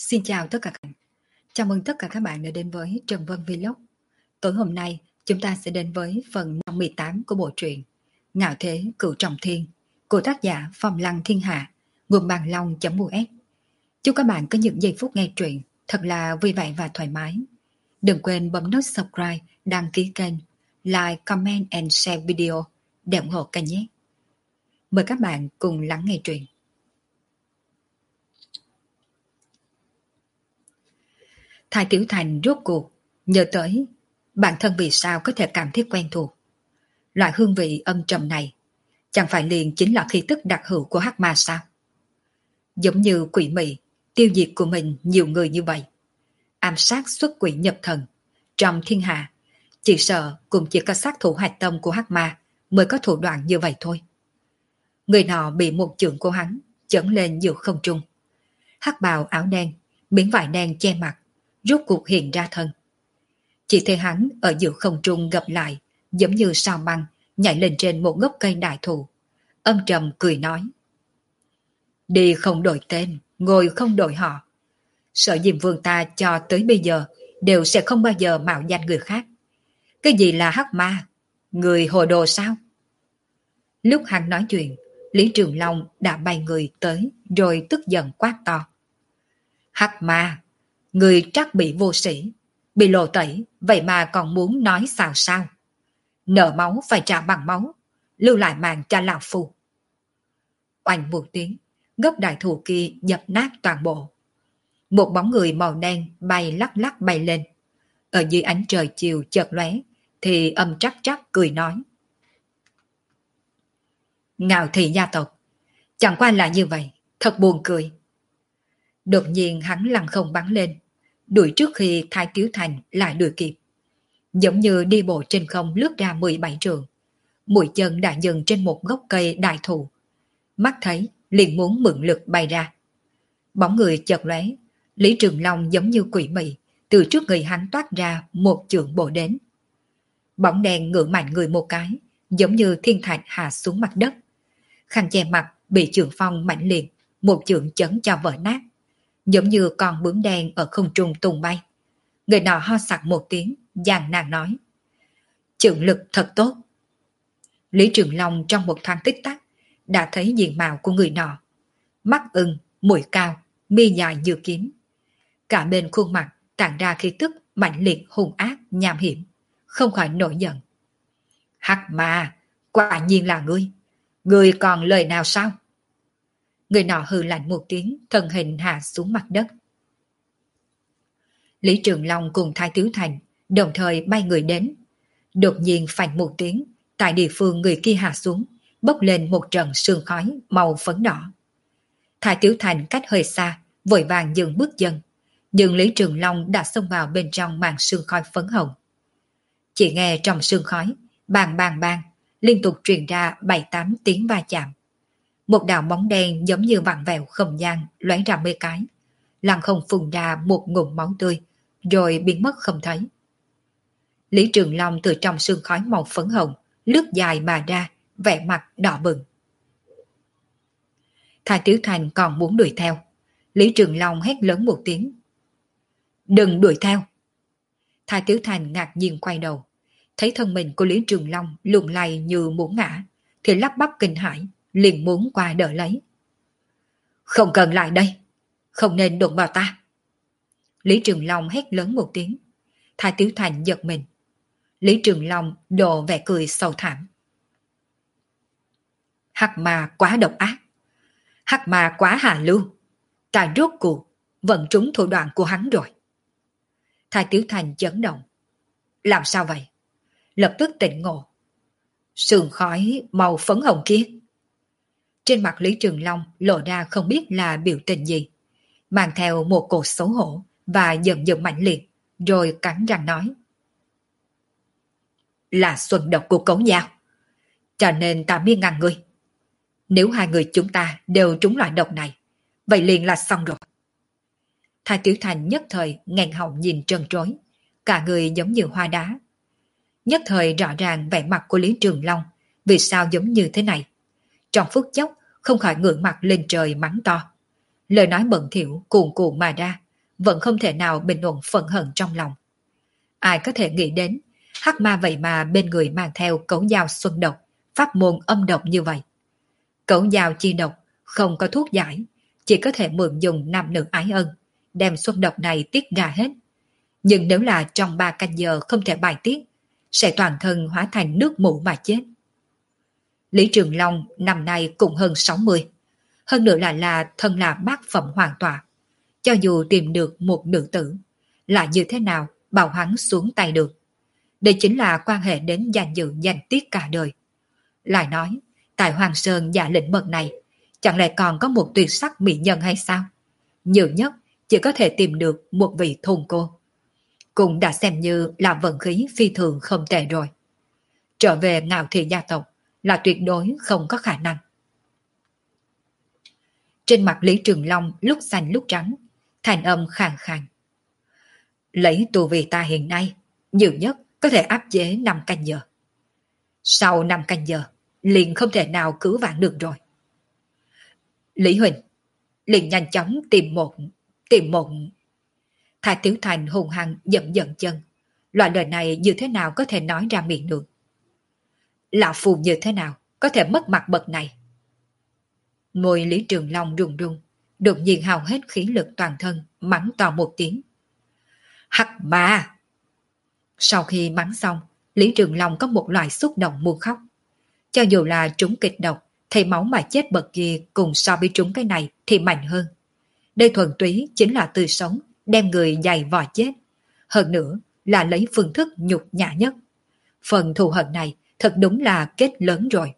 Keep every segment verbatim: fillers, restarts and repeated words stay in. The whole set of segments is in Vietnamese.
Xin chào tất cả các bạn. Chào mừng tất cả các bạn đã đến với Trần Vân Vlog. Tối hôm nay chúng ta sẽ đến với phần năm mươi tám của bộ truyện Ngạo Thế Cửu Trọng Thiên của tác giả Phong Lăng Thiên Hạ, nguồn bàn long.us. Chúc các bạn có những giây phút nghe truyện thật là vui vẻ và thoải mái. Đừng quên bấm nút subscribe, đăng ký kênh, like, comment and share video để ủng hộ kênh nhé. Mời các bạn cùng lắng nghe truyện. Thái Tiểu Thành rốt cuộc nhớ tới bản thân vì sao có thể cảm thấy quen thuộc. Loại hương vị âm trầm này chẳng phải liền chính là khí tức đặc hữu của hắc ma sao? Giống như quỷ mị tiêu diệt của mình nhiều người như vậy, ám sát xuất quỷ nhập thần, trong thiên hạ chỉ sợ cũng chỉ có sát thủ hạch tâm của hắc ma mới có thủ đoạn như vậy thôi. Người nọ bị một chưởng của hắn chấn lên giữa không trung, hắc bào áo đen, miếng vải đen che mặt, rốt cuộc hiện ra thân. Chỉ thấy hắn ở giữa không trung gập lại, giống như sao băng nhảy lên trên một gốc cây đại thụ, âm trầm cười nói: đi không đổi tên, ngồi không đổi họ. Sở Diêm Vương ta cho tới bây giờ đều sẽ không bao giờ mạo danh người khác. Cái gì là hắc ma? Người hồ đồ sao? Lúc hắn nói chuyện, Lý Trường Long đã bay người tới, rồi tức giận quát to: hắc ma, người trắc bị vô sĩ, bị lộ tẩy, vậy mà còn muốn nói xào sao? Nợ máu phải trả bằng máu, lưu lại mạng cho lão phu. Oanh một tiếng, gốc đại thụ kia dập nát toàn bộ. Một bóng người màu đen bay lắc lắc bay lên. Ở dưới ánh trời chiều chợt lóe, thì âm trắc trắc cười nói: Ngạo Thị gia tộc, chẳng qua là như vậy, thật buồn cười. Đột nhiên hắn lăng không bắn lên, đuổi trước khi Thái Tiếu Thành lại đuổi kịp. Giống như đi bộ trên không lướt ra mười bảy trượng, mũi chân đã dừng trên một gốc cây đại thụ. Mắt thấy liền muốn mượn lực bay ra. Bóng người chợt lóe, Lý Trường Long giống như quỷ mị, từ trước người hắn toát ra một chưởng bổ đến. Bóng đèn ngửa mạnh người một cái, giống như thiên thạch hạ xuống mặt đất. Khăn che mặt bị chưởng phong mạnh liệt, một chưởng chấn cho vỡ nát, giống như con bướm đen ở không trung tung bay. Người nọ ho sặc một tiếng, giàn nàng nói: chưởng lực thật tốt. Lý Trường Long trong một thoáng tích tắc đã thấy diện mạo của người nọ. Mắt ưng, mũi cao, mi dài như kiếm. Cả bên khuôn mặt tản ra khí tức mạnh liệt hung ác nham hiểm, không khỏi nổi giận. Hắc ma, quả nhiên là ngươi. Ngươi còn lời nào sao? Người nọ hừ lạnh một tiếng, thân hình hạ xuống mặt đất. Lý Trường Long cùng Thái Tiếu Thành đồng thời bay người đến. Đột nhiên phanh một tiếng, tại địa phương người kia hạ xuống, bốc lên một trận sương khói màu phấn đỏ. Thái Tiếu Thành cách hơi xa, vội vàng dừng bước chân, nhưng Lý Trường Long đã xông vào bên trong màn sương khói phấn hồng. Chỉ nghe trong sương khói, bang bang bang, liên tục truyền ra bảy tám tiếng va chạm. Một đạo bóng đen giống như vặn vẹo không gian lóe ra mấy cái, lăng không phun ra một ngụm máu tươi, rồi biến mất không thấy. Lý Trường Long từ trong sương khói màu phấn hồng lướt dài mà ra, vẻ mặt đỏ bừng. Thái Tiếu Thành còn muốn đuổi theo. Lý Trường Long hét lớn một tiếng: đừng đuổi theo. Thái Tiếu Thành ngạc nhiên quay đầu, thấy thân mình của Lý Trường Long lung lay như muốn ngã, thì lắp bắp kinh hãi, liền muốn qua đỡ lấy. Không cần lại đây, không nên đụng vào ta. Lý Trường Long hét lớn một tiếng. Thái Tiếu Thành giật mình. Lý Trường Long đổ vẻ cười sâu thẳm. Hắc ma quá độc ác, hắc ma quá hạ lưu, ta rốt cuộc vẫn trúng thủ đoạn của hắn rồi. Thái Tiếu Thành chấn động. Làm sao vậy? Lập tức tỉnh ngộ. Sương khói màu phấn hồng kia. Trên mặt Lý Trường Long lộ ra không biết là biểu tình gì, mang theo một cột xấu hổ và giận dữ mạnh liệt, rồi cắn răng nói: là xuân độc của Cống Dao, cho nên ta mới ngăn ngươi. Nếu hai người chúng ta đều trúng loại độc này, vậy liền là xong rồi. Thái Tiểu Thành nhất thời nghẹn họng nhìn trân trối, cả người giống như hoa đá. Nhất thời rõ ràng vẻ mặt của Lý Trường Long vì sao giống như thế này. Trong phút chốc không khỏi ngửa mặt lên trời mắng to. Lời nói bẩn thỉu cuồn cuộn mà ra, vẫn không thể nào bình ổn phẫn hận trong lòng. Ai có thể nghĩ đến, hắc ma vậy mà bên người mang theo cẩu dao xuân độc, pháp môn âm độc như vậy. Cẩu dao chi độc, không có thuốc giải, chỉ có thể mượn dùng nam nữ ái ân, đem xuân độc này tiết ra hết. Nhưng nếu là trong ba canh giờ không thể bài tiết, sẽ toàn thân hóa thành nước mủ mà chết. Lý Trường Long năm nay cũng hơn sáu mươi, hơn nữa là là thân là bát phẩm hoàn tọa. Cho dù tìm được một nữ tử, là như thế nào bảo hắn xuống tay được. Đây chính là quan hệ đến danh dự danh tiết cả đời. Lại nói, tại Hoàng Sơn giả lĩnh mật này, chẳng lẽ còn có một tuyệt sắc mỹ nhân hay sao? Nhiều nhất chỉ có thể tìm được một vị thôn cô. Cũng đã xem như là vận khí phi thường không tệ rồi. Trở về Ngạo Thị gia tộc là tuyệt đối không có khả năng. Trên mặt Lý Trường Long lúc xanh lúc trắng, thành âm khàn khàn. Lấy tu vi ta hiện nay, nhiều nhất có thể áp chế năm canh giờ. Sau năm canh giờ, liền không thể nào cứu vãn được rồi. Lý Huỳnh, liền nhanh chóng tìm một, tìm một... Thái Tiểu Thành hùng hăng giận giận chân. Loại lời này như thế nào có thể nói ra miệng được? Lão phù như thế nào có thể mất mặt bậc này? Môi Lý Trường Long run run, đột nhiên hao hết khí lực toàn thân, mắng to một tiếng. Hắc ma! Sau khi mắng xong, Lý Trường Long có một loại xúc động muốn khóc. Cho dù là trúng kịch độc, thì máu mà chết bậc kia cùng so với trúng cái này thì mạnh hơn. Đây thuần túy chính là tươi sống, đem người dày vò chết. Hơn nữa là lấy phương thức nhục nhã nhất. Phần thù hận này thật đúng là kết lớn rồi.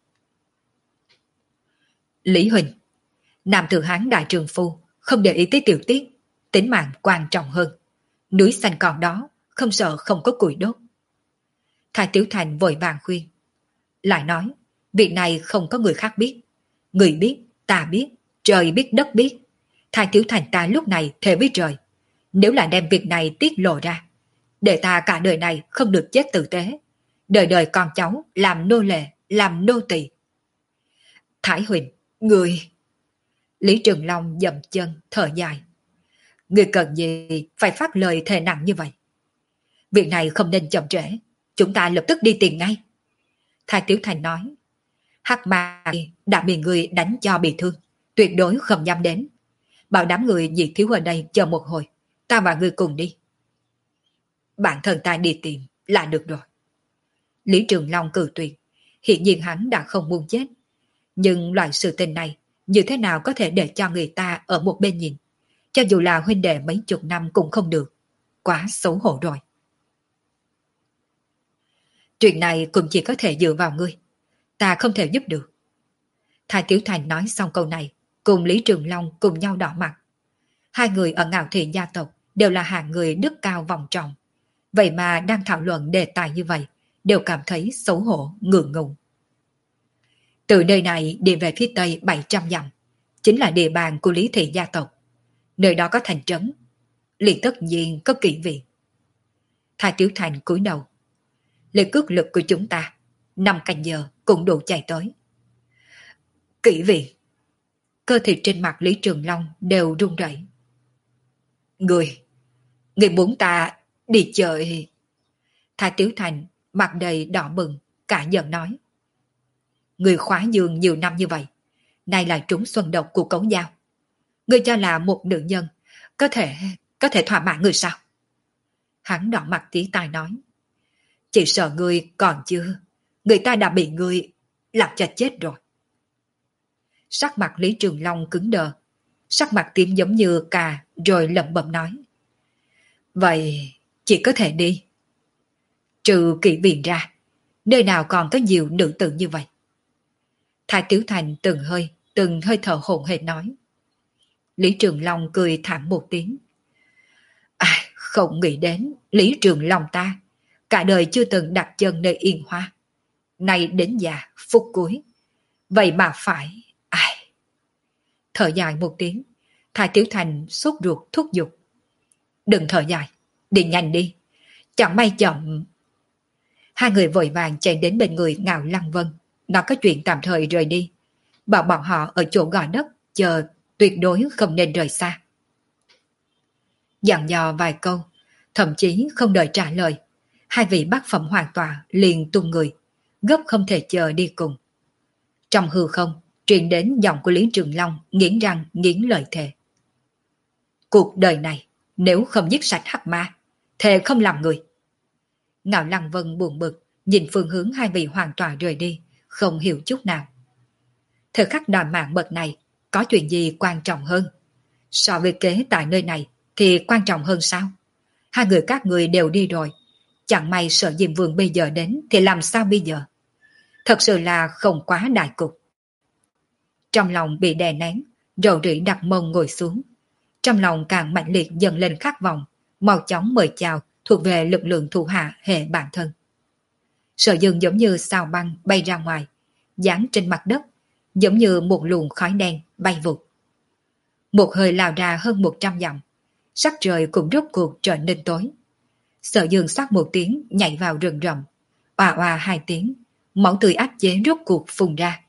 Lý Huỳnh, Nam Thừa Hán đại trường phu, không để ý tới tiểu tiết, tính mạng quan trọng hơn. Núi xanh còn đó, không sợ không có củi đốt. Thái Tiểu Thành vội vàng khuyên. Lại nói, việc này không có người khác biết. Người biết, ta biết, trời biết đất biết. Thái Tiểu Thành ta lúc này thề với trời. Nếu là đem việc này tiết lộ ra, để ta cả đời này không được chết tử tế. Đời đời con cháu làm nô lệ, làm nô tỳ. Thái Huỳnh, người... Lý Trường Long dậm chân, thở dài. Người cần gì phải phát lời thề nặng như vậy? Việc này không nên chậm trễ. Chúng ta lập tức đi tìm ngay. Thái Tiểu Thành nói. Hắc ma đã bị người đánh cho bị thương, tuyệt đối không dám đến. Bảo đám người diệt thiếu ở đây chờ một hồi, ta và người cùng đi. Bản thân ta đi tìm là được rồi. Lý Trường Long cự tuyệt. Hiện nhiên hắn đã không muốn chết. Nhưng loại sự tình này như thế nào có thể để cho người ta ở một bên nhìn? Cho dù là huynh đệ mấy chục năm cũng không được. Quá xấu hổ rồi. Chuyện này cũng chỉ có thể dựa vào ngươi. Ta không thể giúp được. Thái Tiểu Thành nói xong câu này, cùng Lý Trường Long cùng nhau đỏ mặt. Hai người ở Ngạo Thị gia tộc đều là hạng người đức cao vọng trọng. Vậy mà đang thảo luận đề tài như vậy, đều cảm thấy xấu hổ, ngượng ngùng. Từ nơi này đi về phía tây bảy trăm dặm, chính là địa bàn của Lý Thị gia tộc. Nơi đó có thành trấn, liền tất nhiên có kỵ viện. Thái Tiểu Thành cúi đầu. Lời cước lực của chúng ta, năm canh giờ cũng đủ chạy tới. Kỵ viện. Cơ thịt trên mặt Lý Trường Long đều run rẩy. Người, người muốn ta đi chơi. Thái Tiểu Thành mặt đầy đỏ bừng, cả giận nói. Người khóa giường nhiều năm như vậy, nay lại trúng xuân độc của cống dao. Người cho là một nữ nhân, có thể, có thể thỏa mãn người sao? Hắn đỏ mặt tí tai nói. Chỉ sợ người còn chưa, người ta đã bị người làm cho chết rồi. Sắc mặt Lý Trường Long cứng đờ, sắc mặt tím giống như cà, rồi lẩm bẩm nói. Vậy chỉ có thể đi. Trừ kỵ viện ra, nơi nào còn có nhiều nữ tử như vậy? Thái Tiểu Thành từng hơi, từng hơi thở hổn hển nói. Lý Trường Long cười thảm một tiếng. À, không nghĩ đến Lý Trường Long ta, cả đời chưa từng đặt chân nơi Yên Hoa. Nay đến già, phút cuối. Vậy mà phải... Ai... Thở dài một tiếng, Thái Tiểu Thành sốt ruột thúc giục. Đừng thở dài, đi nhanh đi. Chẳng may chậm... Hai người vội vàng chạy đến bên người Ngạo Lăng Vân, nói có chuyện tạm thời rời đi. Bảo bọn họ ở chỗ gò đất, chờ tuyệt đối không nên rời xa. Dặn dò vài câu, thậm chí không đợi trả lời, hai vị bác phẩm hoàn tọa liền tung người, gấp không thể chờ đi cùng. Trong hư không, truyền đến giọng của Lý Trường Long nghiến răng nghiến lợi thề. Cuộc đời này, nếu không giết sạch hắc ma, thề không làm người. Ngạo Lăng Vân buồn bực, nhìn phương hướng hai vị hoàn tọa rời đi, không hiểu chút nào. Thời khắc đòi mạng bậc này, có chuyện gì quan trọng hơn? So với kế tại nơi này, thì quan trọng hơn sao? Hai người các người đều đi rồi, chẳng may sợ Diêm Vương bây giờ đến thì làm sao bây giờ? Thật sự là không quá đại cục. Trong lòng bị đè nén, rầu rĩ đặt mông ngồi xuống. Trong lòng càng mạnh liệt dần lên khát vọng, mau chóng mời chào thuộc về lực lượng thủ hạ hệ bản thân. Sở Dương giống như sao băng bay ra ngoài, dán trên mặt đất, giống như một luồng khói đen bay vụt. Một hơi lao ra hơn một trăm dặm, sắc trời cũng rốt cuộc trở nên tối. Sở Dương sắc một tiếng nhảy vào rừng rậm, oà oà hai tiếng, máu tươi áp chế rốt cuộc phun ra.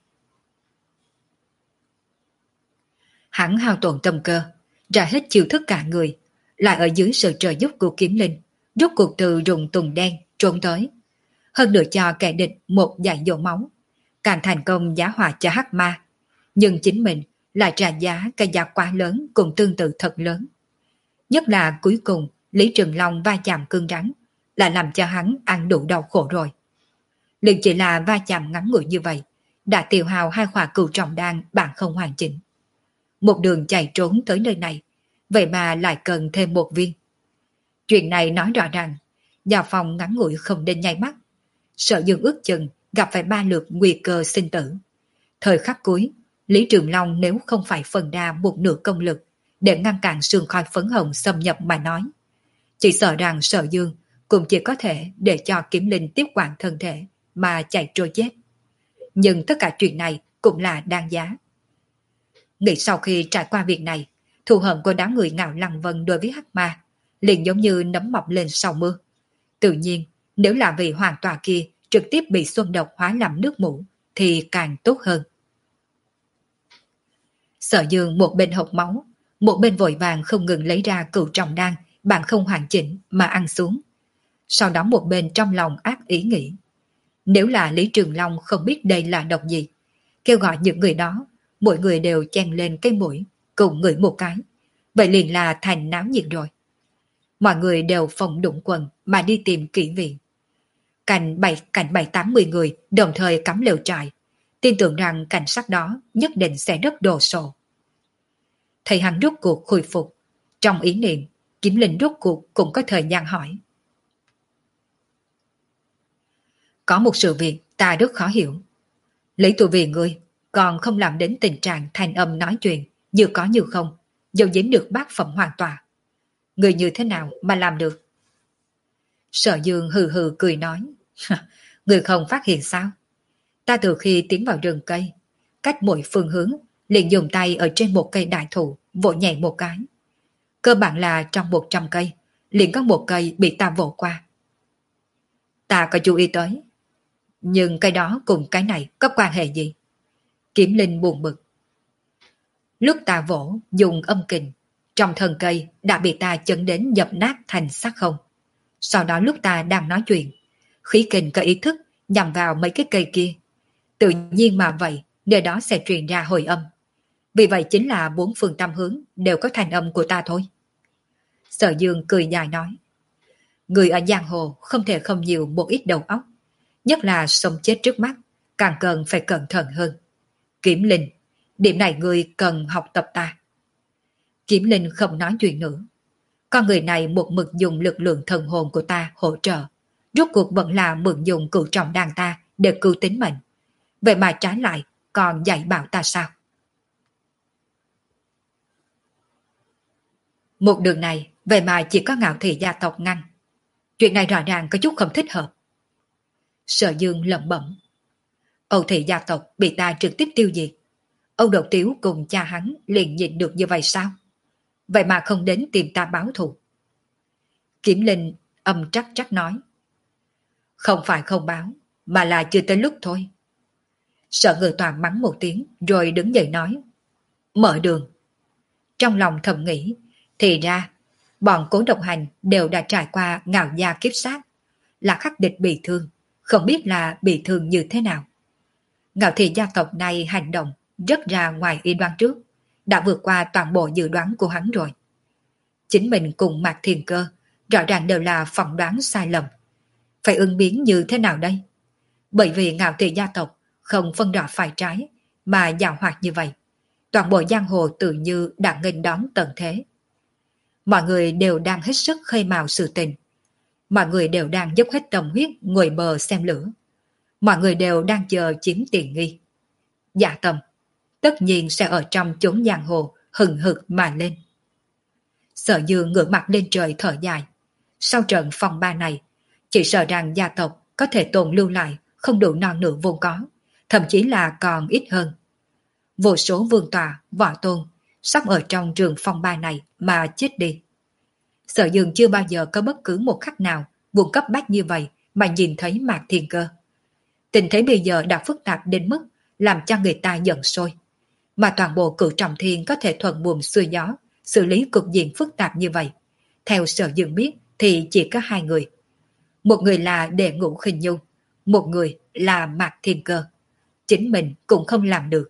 Hắn hao tổn tâm cơ, ra hết chiêu thức cả người, lại ở dưới sự trợ giúp của kiếm linh, rốt cuộc từ rụng tùng đen trốn tới. Hơn nữa cho kẻ địch một dải dỗ máu, càng thành công giá họa cho hắc ma, nhưng chính mình lại trả giá cái giá quá lớn cùng tương tự thật lớn. Nhất là cuối cùng Lý Trường Long va chạm cứng rắn, lại làm cho hắn ăn đủ đau khổ rồi. liền chỉ là va chạm ngắn ngủi như vậy, đã tiêu hao hai khỏa cửu trọng đan bạn không hoàn chỉnh. Một đường chạy trốn tới nơi này, vậy mà lại cần thêm một viên. Chuyện này nói rõ ràng, Gia Phong ngắn ngủi không nên nháy mắt. Sợ Dương ước chừng gặp phải ba lượt nguy cơ sinh tử. Thời khắc cuối, Lý Trường Long nếu không phải phần đa một nửa công lực để ngăn cản sương khói phấn hồng xâm nhập mà nói, chỉ sợ rằng Sở Dương cũng chỉ có thể để cho kiếm linh tiếp quản thân thể mà chạy trôi chết. Nhưng tất cả chuyện này cũng là đáng giá. Nghĩ sau khi trải qua việc này, thù hận của đám người Ngạo Lăng Vân đối với Hắc Ma liền giống như nấm mọc lên sau mưa. Tự nhiên, nếu là vì hoàn tòa kia trực tiếp bị xuân độc hóa làm nước mũ thì càng tốt hơn. Sở Dương một bên hộc máu, một bên vội vàng không ngừng lấy ra cửu trọng đan bạn không hoàn chỉnh mà ăn xuống. Sau đó một bên trong lòng ác ý nghĩ, nếu là Lý Trường Long không biết đây là độc gì, kêu gọi những người đó, mỗi người đều chen lên cái mũi, cùng ngửi một cái, vậy liền là thành náo nhiệt rồi. Mọi người đều phòng đụng quần mà đi tìm kỹ viện. Cảnh bảy cảnh bảy tám mươi người đồng thời cắm lều trại, tin tưởng rằng cảnh sát đó nhất định sẽ rất đồ sộ. Thầy hắn rốt cuộc khôi phục, trong ý niệm, Kiếm Linh rốt cuộc cũng có thời gian hỏi. Có một sự việc ta rất khó hiểu. Lấy tôi vì ngươi, còn không làm đến tình trạng thanh âm nói chuyện, như có như không, dầu dính được bát phẩm hoàn tòa. Người như thế nào mà làm được? Sở Dương hừ hừ cười nói, người không phát hiện sao? Ta từ khi tiến vào rừng cây, cách mỗi phương hướng, liền dùng tay ở trên một cây đại thụ, vỗ nhẹ một cái. Cơ bản là trong một trăm cây, liền có một cây bị ta vỗ qua. Ta có chú ý tới. Nhưng cái đó cùng cái này có quan hệ gì? Kiếm Linh buồn bực. Lúc ta vỗ, dùng âm kình, trong thân cây đã bị ta chấn đến dập nát thành xác không. Sau đó lúc ta đang nói chuyện, khí kình có ý thức nhằm vào mấy cái cây kia. Tự nhiên mà vậy, nơi đó sẽ truyền ra hồi âm. Vì vậy chính là bốn phương tam hướng đều có thành âm của ta thôi. Sở Dương cười dài nói, người ở giang hồ không thể không nhiều một ít đầu óc, nhất là sống chết trước mắt, càng cần phải cẩn thận hơn. Kiếm Linh, điểm này người cần học tập ta. Kiếm Linh không nói chuyện nữa. Con người này một mực dùng lực lượng thần hồn của ta hỗ trợ, rốt cuộc vẫn là mượn dùng cửu trọng đàn ta để cứu tính mệnh. Vậy mà trái lại còn dạy bảo ta sao? Một đường này, vậy mà chỉ có Ngạo Thị gia tộc ngăn. Chuyện này rõ ràng có chút không thích hợp. Sở Dương lẩm bẩm. Âu Thị gia tộc bị ta trực tiếp tiêu diệt. Âu Độc Tiếu cùng cha hắn liền nhịn được như vậy sao? Vậy mà không đến tìm ta báo thù. Kiếm Linh âm trắc trắc nói. Không phải không báo, mà là chưa tới lúc thôi. Sở Người Toàn mắng một tiếng rồi đứng dậy nói. Mở đường. Trong lòng thầm nghĩ, thì ra, Bọn Cố Độc Hành đều đã trải qua ngạo gia kiếp sát, là khắc địch bị thương, không biết là bị thương như thế nào. Ngạo thị gia tộc này hành động rất ra ngoài ý đoán trước, đã vượt qua toàn bộ dự đoán của hắn rồi. Chính mình cùng Mạc Thiên Cơ rõ ràng đều là phỏng đoán sai lầm. Phải ứng biến như thế nào đây? Bởi vì Ngạo thị gia tộc không phân rõ phải trái mà giàu hoạt như vậy, toàn bộ giang hồ tự như đã nghênh đón tận thế. Mọi người đều đang hết sức khơi mào sự tình. Mọi người đều đang dốc hết tâm huyết ngồi bờ xem lửa. Mọi người đều đang chờ chiếm tiện nghi. Dạ Tâm tất nhiên sẽ ở trong chốn giang hồ hừng hực mà lên. Sở Dương ngửa mặt lên trời thở dài. Sau trận phong ba này, chỉ sợ rằng gia tộc có thể tồn lưu lại không đủ non nửa vốn có, thậm chí là còn ít hơn. Vô số vương tòa, võ tôn sắp ở trong trường phong ba này mà chết đi. Sở Dương chưa bao giờ có bất cứ một khắc nào buồn cấp bách như vậy mà nhìn thấy Mạc Thiên Cơ. Tình thế bây giờ đã phức tạp đến mức làm cho người ta giận sôi. Mà toàn bộ Cửu Trọng Thiên có thể thuận buồm xuôi gió xử lý cục diện phức tạp như vậy. Theo Sở Dương biết thì chỉ có hai người. Một người là Đệ Ngũ Khinh Nhu, một người là Mạc Thiên Cơ. Chính mình cũng không làm được.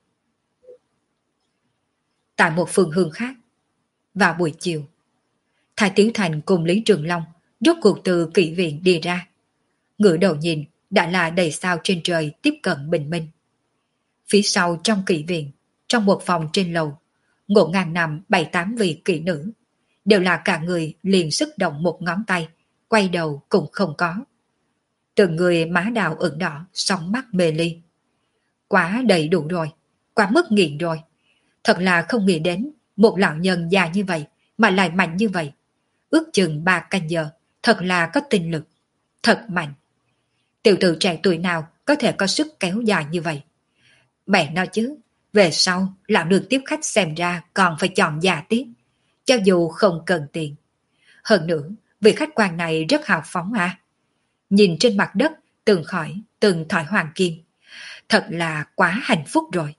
Tại một phương hướng khác, vào buổi chiều, Thái Tiểu Thành cùng Lý Trường Long rốt cuộc từ kỵ viện đi ra. Ngửa đầu nhìn đã là đầy sao trên trời tiếp cận bình minh. Phía sau trong kỵ viện, trong một phòng trên lầu, ngộ ngang nằm bảy tám vị kỵ nữ, đều là cả người liền sức động một ngón tay, quay đầu cũng không có. Từng người má đào ửng đỏ, sóng mắt mê ly. Quá đầy đủ rồi, quá mức nghiện rồi. Thật là không nghĩ đến một lão nhân già như vậy mà lại mạnh như vậy. Ước chừng ba canh giờ, thật là có tinh lực. Thật mạnh. Tiểu tử trẻ tuổi nào có thể có sức kéo dài như vậy? Mẹ nói chứ, về sau lão đường tiếp khách xem ra còn phải chọn già tiếp, cho dù không cần tiền. Hơn nữa, vị khách quan này rất hào phóng à. Nhìn trên mặt đất từng khỏi từng thỏi hoàng kim, thật là quá hạnh phúc rồi.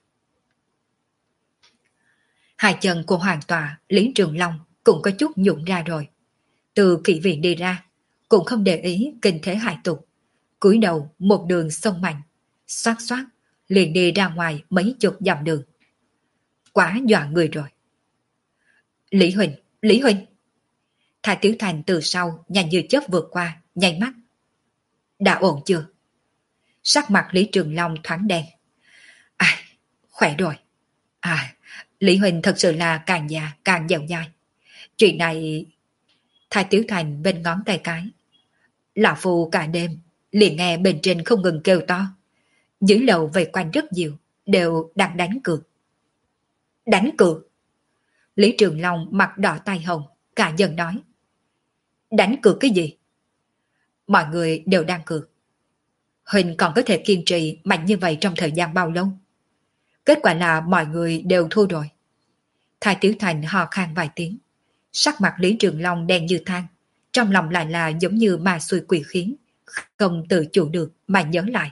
Hai chân của hoàng tòa Lý Trường Long cũng có chút nhũn ra rồi. Từ kỵ viện đi ra, cũng không để ý kinh thế hại tục, cúi đầu một đường sông mạnh, xoát xoát liền đi ra ngoài mấy chục dặm đường. Quá dọa người rồi. Lý Huỳnh, Lý Huỳnh. Thái Tiểu Thành từ sau nhanh như chớp vượt qua, nháy mắt. Đã ổn chưa? Sắc mặt Lý Trường Long thoáng đen. À, khỏe rồi. À, Lý Huỳnh thật sự là càng già càng dẻo dai. Chuyện này... Thái Tiểu Thành bên ngón tay cái. Lão Phu cả đêm liền nghe bên trên không ngừng kêu to. Dưới lầu vây quanh rất nhiều, đều đang đánh cược. Đánh cược? Lý Trường Long mặt đỏ tai hồng, cả dần nói. Đánh cược cái gì? Mọi người đều đang cược. Huỳnh còn có thể kiên trì mạnh như vậy trong thời gian bao lâu? Kết quả là mọi người đều thua rồi. Thái Tiểu Thành hò khan vài tiếng. Sắc mặt Lý Trường Long đen như than, trong lòng lại là giống như ma xui quỷ khiến, không tự chủ được mà nhớ lại.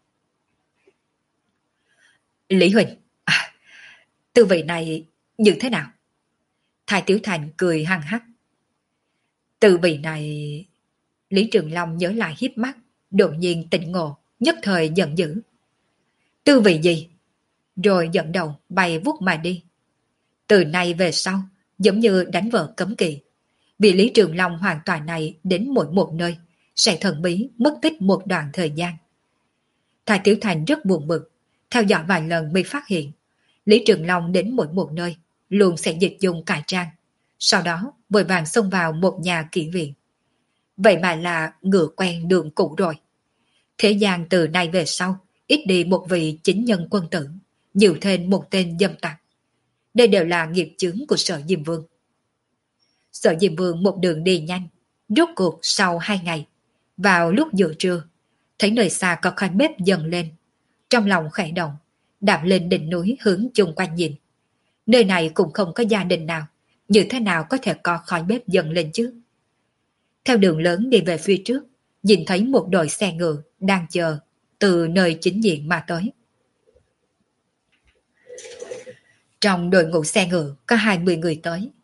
Lý Huỳnh, à, tư vị này như thế nào? Thái Tiểu Thành cười hăng hắc. Tư vị này... Lý Trường Long nhớ lại hiếp mắt, đột nhiên tỉnh ngộ, nhất thời giận dữ. Tư vị gì? Rồi dẫn đầu bay vút mà đi. Từ nay về sau, giống như đánh vợ cấm kỵ. Vì Lý Trường Long hoàn toàn này đến mỗi một nơi, sẽ thần bí mất tích một đoạn thời gian. Thái Tiểu Thành rất buồn bực, theo dõi vài lần mới phát hiện, Lý Trường Long đến mỗi một nơi, luôn sẽ dịch dùng cải trang, sau đó vội vàng xông vào một nhà kỹ viện. Vậy mà là ngựa quen đường cũ rồi. Thế gian từ nay về sau, ít đi một vị chính nhân quân tử, nhiều thêm một tên dâm tặc. Đây đều là nghiệp chướng của Sở Diêm Vương. Sở Diêm Vương một đường đi nhanh, rốt cuộc sau hai ngày, vào lúc giữa trưa, thấy nơi xa có khói bếp dần lên. Trong lòng khẽ động, đạp lên đỉnh núi hướng chung quanh nhìn. Nơi này cũng không có gia đình nào, như thế nào có thể có khói bếp dần lên chứ? Theo đường lớn đi về phía trước, nhìn thấy một đội xe ngựa đang chờ từ nơi chính diện mà tới. Trong đội ngũ xe ngựa có hai mươi người tới.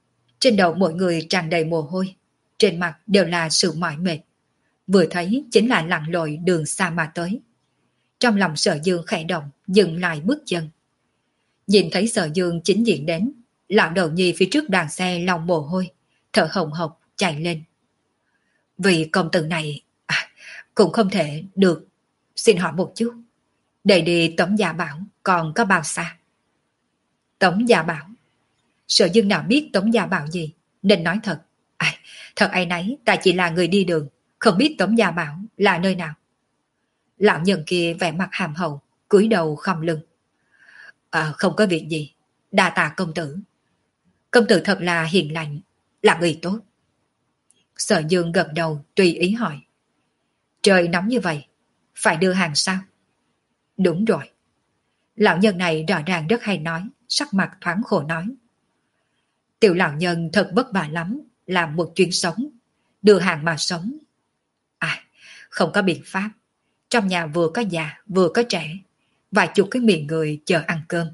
Trên đầu mỗi người tràn đầy mồ hôi, trên mặt đều là sự mỏi mệt. Vừa thấy chính là lặn lội đường xa mà tới. Trong lòng Sở Dương khẽ động, dừng lại bước chân. Nhìn thấy Sở Dương chính diện đến, lão đầu nhi phía trước đoàn xe lòng mồ hôi, thở hồng hộc chạy lên. Vì công tử này à, cũng không thể được. Xin hỏi một chút, để đi Tống Gia Bảo còn có bao xa? Tống Gia Bảo? Sở Dương nào biết Tống Gia Bảo gì, nên nói thật. À, thật áy náy, ta chỉ là người đi đường, không biết Tống Gia Bảo là nơi nào. Lão nhân kia vẻ mặt hàm hậu, cúi đầu khom lưng. À, không có việc gì, đa tạ công tử. Công tử thật là hiền lành, là người tốt. Sở Dương gật đầu tùy ý hỏi. Trời nóng như vậy, phải đưa hàng sao? Đúng rồi. Lão nhân này rõ ràng rất hay nói, sắc mặt thoáng khổ nói. Tiểu lão nhân thật vất vả lắm, làm một chuyến sống, đưa hàng mà sống. À, không có biện pháp. Trong nhà vừa có già, vừa có trẻ, vài chục cái miệng người chờ ăn cơm.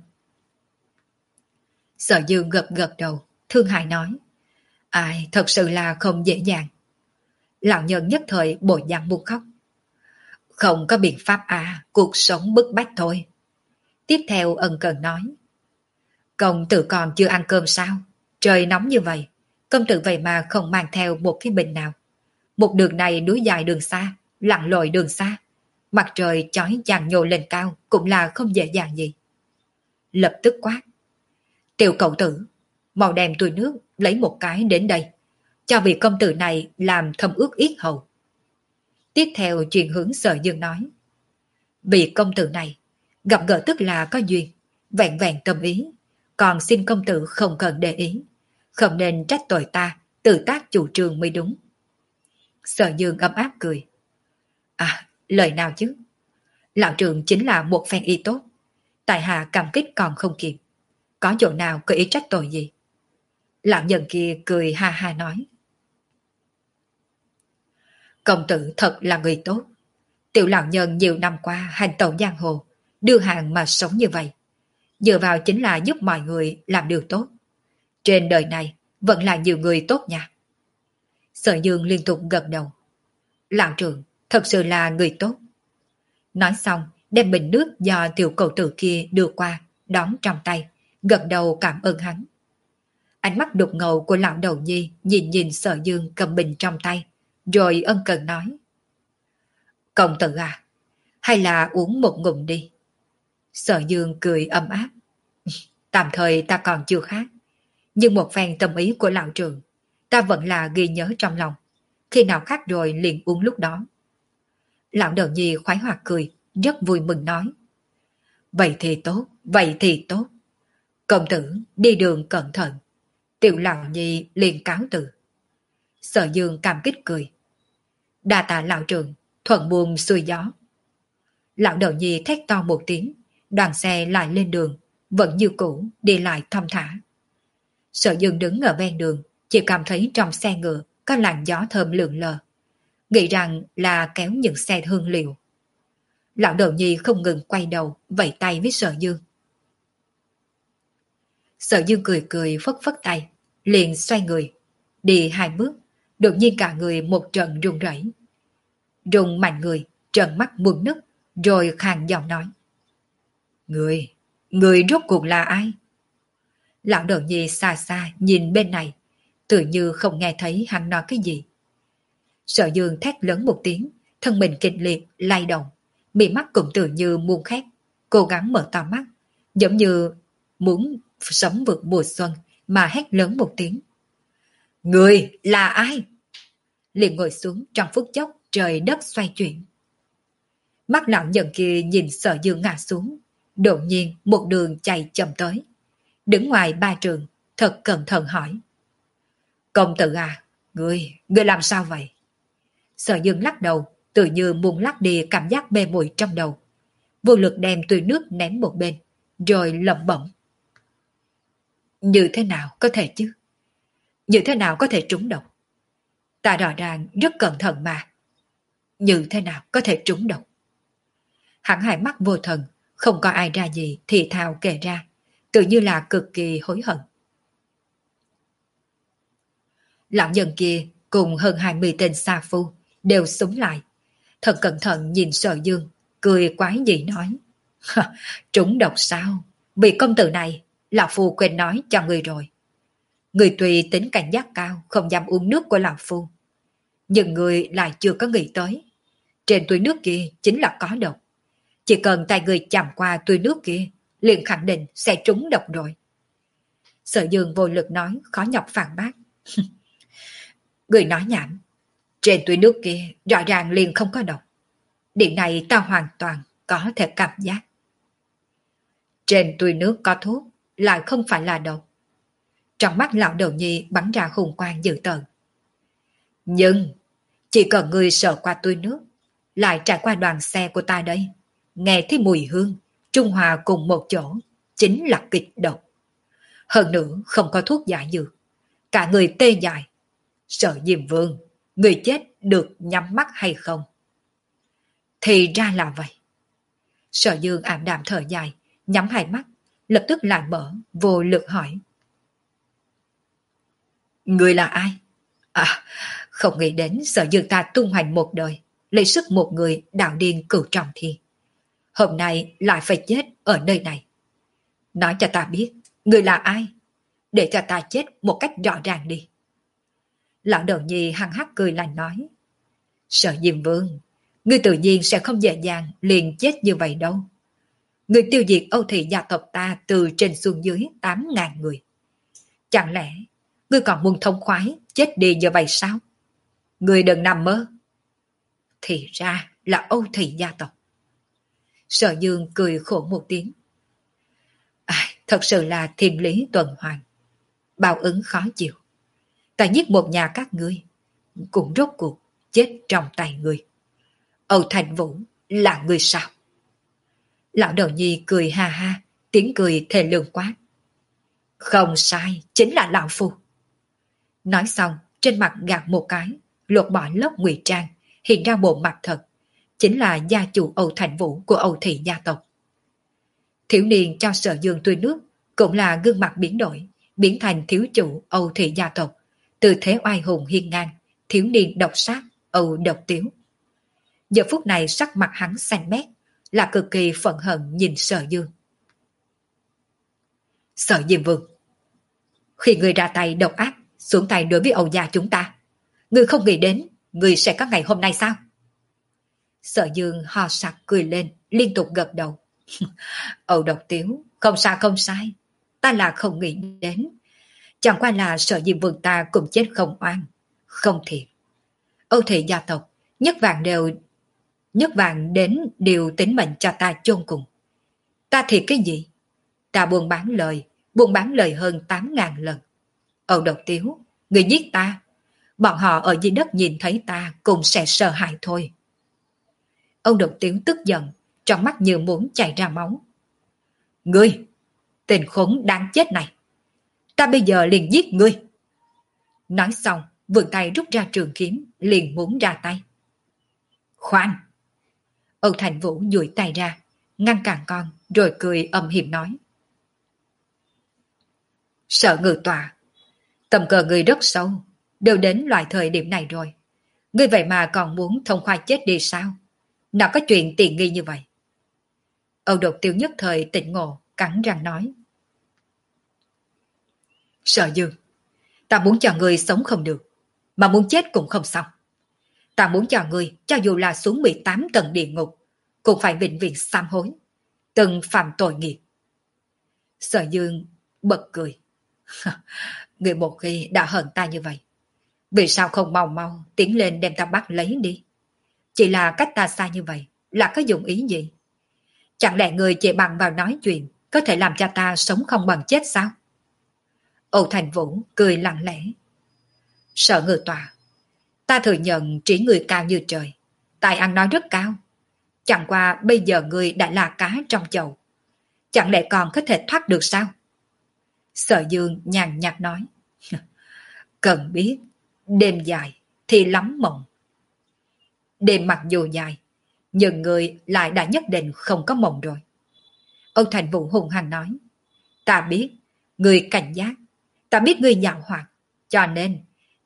Sở Dương gật gật đầu, thương hại nói. Ai, thật sự là không dễ dàng. Lão nhân nhất thời bộ dạng buồn khóc. Không có biện pháp à, cuộc sống bức bách thôi. Tiếp theo ân cần nói. Công tử còn chưa ăn cơm sao? Trời nóng như vậy, công tử vậy mà không mang theo một cái bình nào. Một đường này núi dài đường xa, lặn lội đường xa. Mặt trời chói chang nhô lên cao cũng là không dễ dàng gì. Lập tức quát. Tiểu cậu tử, mau đem tôi nước lấy một cái đến đây, cho vị công tử này làm thâm ước yết hầu. Tiếp theo chuyển hướng Sở Dương nói. Vị công tử này, gặp gỡ tức là có duyên, vẹn vẹn tâm ý, còn xin công tử không cần để ý, không nên trách tội ta, tự tác chủ trương mới đúng. Sở Dương ấm áp cười. À, lời nào chứ? Lão trưởng chính là một phen y tốt, tại hạ cảm kích còn không kịp, có chỗ nào có ý trách tội gì? Lão nhân kia cười ha ha nói. Công tử thật là người tốt. Tiểu lão nhân nhiều năm qua hành tẩu giang hồ, đưa hàng mà sống như vậy, dựa vào chính là giúp mọi người làm điều tốt. Trên đời này vẫn là nhiều người tốt nha. Sở Dương liên tục gật đầu. Lão trưởng thật sự là người tốt. Nói xong đem bình nước do tiểu cầu tử kia đưa qua, đón trong tay, gật đầu cảm ơn hắn. Ánh mắt đục ngầu của lão đầu nhi nhìn nhìn Sở Dương cầm bình trong tay, rồi ân cần nói. Công tử à, hay là uống một ngụm đi. Sở Dương cười ấm áp. Tạm thời ta còn chưa khát, nhưng một phen tâm ý của lão trưởng, ta vẫn là ghi nhớ trong lòng. Khi nào khát rồi liền uống lúc đó. Lão đầu nhi khoái hoạt cười, rất vui mừng nói. Vậy thì tốt, vậy thì tốt. Công tử đi đường cẩn thận. Tiểu lão nhi liền cáo từ. Sở Dương cảm kích cười. Đa tạ lão trưởng, thuận buồm xuôi gió. Lão đầu nhi thét to một tiếng, đoàn xe lại lên đường, vẫn như cũ đi lại thong thả. Sở Dương đứng ở ven đường, chỉ cảm thấy trong xe ngựa có làn gió thơm lượn lờ, nghĩ rằng là kéo những xe hương liệu. Lão đầu nhi không ngừng quay đầu vẫy tay với Sở Dương. Sở Dương cười cười phất phất tay, liền xoay người, đi hai bước, đột nhiên cả người một trận run rẩy, rung mạnh người, trợn mắt buồn nức, rồi khàn giọng nói: Người, người rốt cuộc là ai? Lão đầu nhi xa xa nhìn bên này, tự như không nghe thấy hắn nói cái gì. Sở Dương thét lớn một tiếng, thân mình kịch liệt lay động, mí mắt cũng tự như muôn khét, cố gắng mở to mắt, giống như muốn sống vượt mùa xuân mà hét lớn một tiếng. Người là ai? Liền ngồi xuống, trong phút chốc trời đất xoay chuyển. Mắt lão nhân kia nhìn Sở Dương ngã xuống, đột nhiên một đường chạy chậm tới, đứng ngoài ba trường, thật cẩn thận hỏi: Công tử à, ngươi, ngươi làm sao vậy? Sở Dương lắc đầu, tự như muốn lắc đi cảm giác mê muội trong đầu, vô lực đem tùy nước ném một bên, rồi lẩm bẩm: Như thế nào có thể chứ? Như thế nào có thể trúng độc? Ta rõ ràng rất cẩn thận mà. Như thế nào có thể trúng độc? Hắn hai mắt vô thần, không có ai ra gì thì thào kể ra, tự như là cực kỳ hối hận. Lão nhân kia cùng hơn hai mươi tên sa phu đều súng lại. Thật cẩn thận nhìn Sở Dương, cười quái dị nói. Trúng độc sao? Vị công tử này, lão phu quên nói cho người rồi. Người tùy tính cảnh giác cao, không dám uống nước của lão phu. Nhưng người lại chưa có nghĩ tới. Trên túi nước kia chính là có độc. Chỉ cần tay người chạm qua túi nước kia, liền khẳng định sẽ trúng độc rồi. Sở Dương vô lực nói, khó nhọc phản bác. Người nói nhảm. Trên túi nước kia rõ ràng liền không có độc. Điểm này ta hoàn toàn có thể cảm giác. Trên túi nước có thuốc, lại không phải là độc. Trong mắt lão đầu nhi bắn ra hùng quang dữ tợn. Nhưng, chỉ cần người sợ qua túi nước, lại trải qua đoàn xe của ta đây, nghe thấy mùi hương, trung hòa cùng một chỗ, chính là kịch độc. Hơn nữa không có thuốc giải dược, cả người tê dại. Sợ Diêm Vương, người chết được nhắm mắt hay không? Thì ra là vậy. Sở Dương ảm đạm thở dài, nhắm hai mắt, lập tức lại mở, vô lực hỏi. Người là ai? À, không nghĩ đến Sở Dương ta tung hoành một đời, lấy sức một người đạo điên cửu trọng thiên. Hôm nay lại phải chết ở nơi này. Nói cho ta biết, người là ai? Để cho ta chết một cách rõ ràng đi. Lão đầu nhi hăng hắc cười lạnh nói. Sở Diêm Vương, ngươi tự nhiên sẽ không dễ dàng liền chết như vậy đâu. Ngươi tiêu diệt Âu Thị gia tộc ta từ trên xuống dưới tám ngàn người. Chẳng lẽ ngươi còn muốn thông khoái chết đi như vậy sao? Ngươi đừng nằm mơ. Thì ra là Âu Thị gia tộc. Sở Dương cười khổ một tiếng. À, thật sự là thiên lý tuần hoàn. Báo ứng khó chịu. Ta giết một nhà các ngươi, cũng rốt cuộc chết trong tay ngươi. Âu Thành Vũ là người sao? Lão đầu nhi cười ha ha, tiếng cười thề lương quát. Không sai, chính là lão phu. Nói xong, trên mặt gạt một cái, lột bỏ lớp ngụy trang, hiện ra bộ mặt thật, chính là gia chủ Âu Thành Vũ của Âu Thị gia tộc. Thiếu niên cho Sở Dương tươi nước, cũng là gương mặt biến đổi, biến thành thiếu chủ Âu Thị gia tộc, từ thế oai hùng hiên ngang, thiếu niên độc sát, Âu Độc Tiếu. Giờ phút này sắc mặt hắn xanh mét, là cực kỳ phẫn hận nhìn Sở Dương. Sở Diêm Vương, khi người ra tay độc ác, xuống tay đối với Âu gia chúng ta, người không nghĩ đến người sẽ có ngày hôm nay sao? Sở Dương ho sặc cười lên, liên tục gật đầu. Âu Độc Tiếu, không sai không sai, ta là không nghĩ đến. Chẳng qua là Sở Diêm Vương ta cũng chết không oan, không thiệt. Âu Thị gia tộc, nhất vàng đều nhất vàng đến điều tính mệnh cho ta chôn cùng. Ta thiệt cái gì? Ta buôn bán lời, buôn bán lời hơn tám ngàn lần. Âu Độc Tiếu, người giết ta, bọn họ ở dưới đất nhìn thấy ta cũng sẽ sợ hãi thôi. Âu Độc Tiếu tức giận, trong mắt như muốn chảy ra máu. Ngươi, tên khốn đáng chết này, ta bây giờ liền giết ngươi. Nói xong, vươn tay rút ra trường kiếm, liền muốn ra tay. Khoan! Âu Thành Vũ duỗi tay ra, ngăn cản con, rồi cười âm hiểm nói. Sợ ngự tòa, tầm cờ ngươi rất sâu, đều đến loại thời điểm này rồi. Ngươi vậy mà còn muốn thông khoa chết đi sao? Nào có chuyện tiện nghi như vậy? Âu Độc Tiêu nhất thời tỉnh ngộ, cắn răng nói. Sở Dương, ta muốn cho ngươi sống không được, mà muốn chết cũng không xong. Ta muốn cho ngươi, cho dù là xuống mười tám tầng địa ngục, cũng phải vĩnh viễn sám hối, từng phạm tội nghiệp. Sở Dương bật cười. Người một khi đã hận ta như vậy, vì sao không mau mau tiến lên đem ta bắt lấy đi? Chỉ là cách ta xa như vậy, là có dụng ý gì? Chẳng lẽ người chỉ bằng vào nói chuyện có thể làm cho ta sống không bằng chết sao? Âu Thành Vũ cười lặng lẽ. Sở Ngự Tòa, ta thừa nhận trí người cao như trời, tài ăn nói rất cao. Chẳng qua bây giờ người đã là cá trong chậu, chẳng lẽ còn có thể thoát được sao? Sở Dương nhàn nhạt nói. Cần biết, đêm dài thì lắm mộng. Đêm mặc dù dài, nhưng người lại đã nhất định không có mộng rồi. Âu Thành Vũ hùng hăng nói. Ta biết, người cảnh giác, ta biết người giàu hoạt, cho nên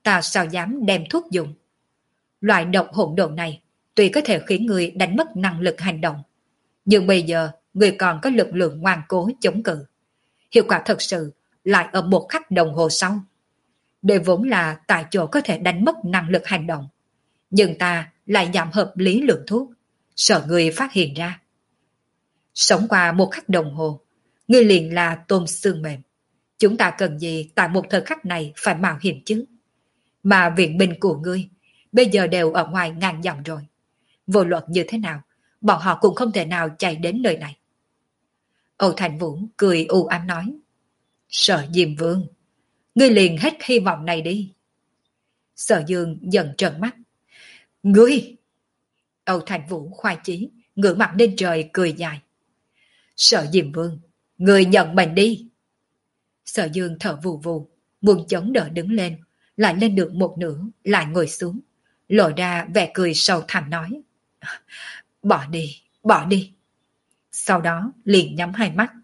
ta sao dám đem thuốc dùng. Loại độc hỗn độn này tuy có thể khiến người đánh mất năng lực hành động, nhưng bây giờ người còn có lực lượng ngoan cố chống cự. Hiệu quả thật sự lại ở một khắc đồng hồ sau. Đây vốn là tại chỗ có thể đánh mất năng lực hành động, nhưng ta lại giảm hợp lý lượng thuốc, sợ người phát hiện ra. Sống qua một khắc đồng hồ, ngươi liền là tôm xương mềm. Chúng ta cần gì tại một thời khắc này phải mạo hiểm chứ? Mà viện binh của ngươi bây giờ đều ở ngoài ngàn dặm rồi. Vô luận như thế nào, bọn họ cũng không thể nào chạy đến nơi này. Âu Thành Vũ cười u ám nói. Sở Diêm Vương, ngươi liền hết hy vọng này đi. Sở Dương dần trợn mắt. Ngươi! Âu Thành Vũ khoai chí, ngửa mặt lên trời cười dài. Sở Diêm Vương, ngươi nhận mình đi. Sở Dương thở vù vù, muốn chống đỡ đứng lên, lại lên được một nửa, lại ngồi xuống, lộ ra vẻ cười sâu thẳm nói. Bỏ đi, bỏ đi. Sau đó liền nhắm hai mắt.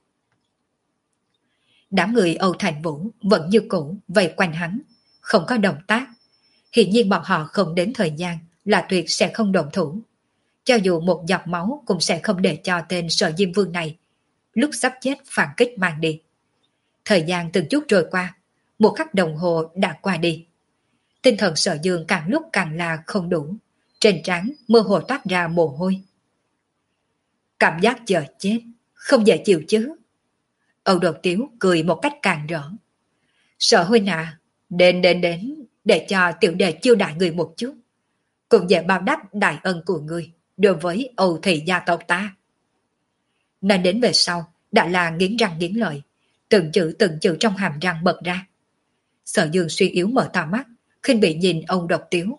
Đám người Âu Thành Vũ vẫn như cũ vây quanh hắn, không có động tác. Hiển nhiên bọn họ không đến thời gian là tuyệt sẽ không động thủ. Cho dù một giọt máu cũng sẽ không để cho tên Sở Diêm Vương này lúc sắp chết phản kích mang đi. Thời gian từng chút trôi qua, một khắc đồng hồ đã qua đi. Tinh thần Sở Dương càng lúc càng là không đủ, trên trán mơ hồ toát ra mồ hôi. Cảm giác chờ chết, không dễ chịu chứ. Âu Đột Tiếu cười một cách càng rỡ. Sở huynh à, đến đến đến, để cho tiểu đệ chiêu đại người một chút, cũng dễ báo đáp đại ân của người đối với Âu thị gia tộc ta. Nói đến về sau, đã là nghiến răng nghiến lợi, từng chữ từng chữ trong hàm răng bật ra. Sở Dương suy yếu mở to mắt, khinh bị nhìn Âu Độc Tiếu.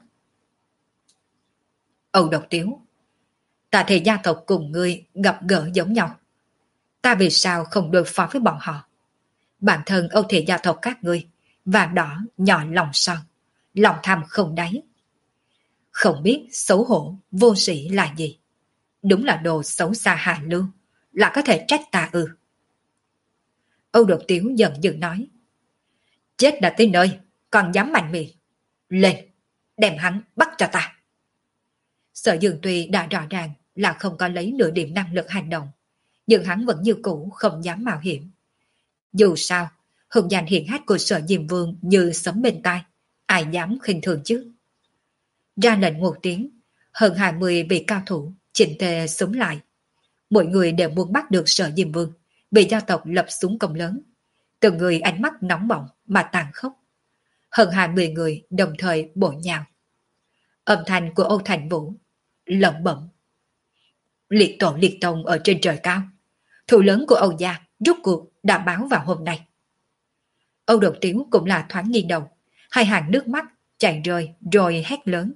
Âu Độc Tiếu, ta thì gia tộc cùng ngươi gặp gỡ giống nhau. Ta vì sao không đối phó với bọn họ? Bản thân Âu thị gia tộc các ngươi, và đỏ nhỏ lòng son, lòng tham không đáy. Không biết xấu hổ, vô sĩ là gì. Đúng là đồ xấu xa hạ lưu, là có thể trách ta ư. Âu Đột Tiếu giận dữ nói. Chết đã tới nơi, còn dám mạnh miệng. Lên, đem hắn bắt cho ta. Sở Dương tuy đã rõ ràng là không có lấy nửa điểm năng lực hành động, nhưng hắn vẫn như cũ không dám mạo hiểm. Dù sao, hùng danh hiển hách của Sở Diêm Vương như sấm bên tai, ai dám khinh thường chứ. Ra lệnh một tiếng, hơn hai mươi vị cao thủ chỉnh tề súng lại. Mỗi người đều muốn bắt được Sở Diêm Vương, bị gia tộc lập xuống công lớn. Từng người ánh mắt nóng bỏng mà tàn khốc. Hơn hai mươi người đồng thời bổ nhào. Âm thanh của Âu Thành Vũ lẩm bẩm. Liệt tổ liệt tông ở trên trời cao. Thủ lớn của Âu gia rút cuộc đã báo vào hôm nay. Âu Đột Tiếu cũng là thoáng nghiêng đầu, hai hàng nước mắt chảy rơi rồi hét lớn.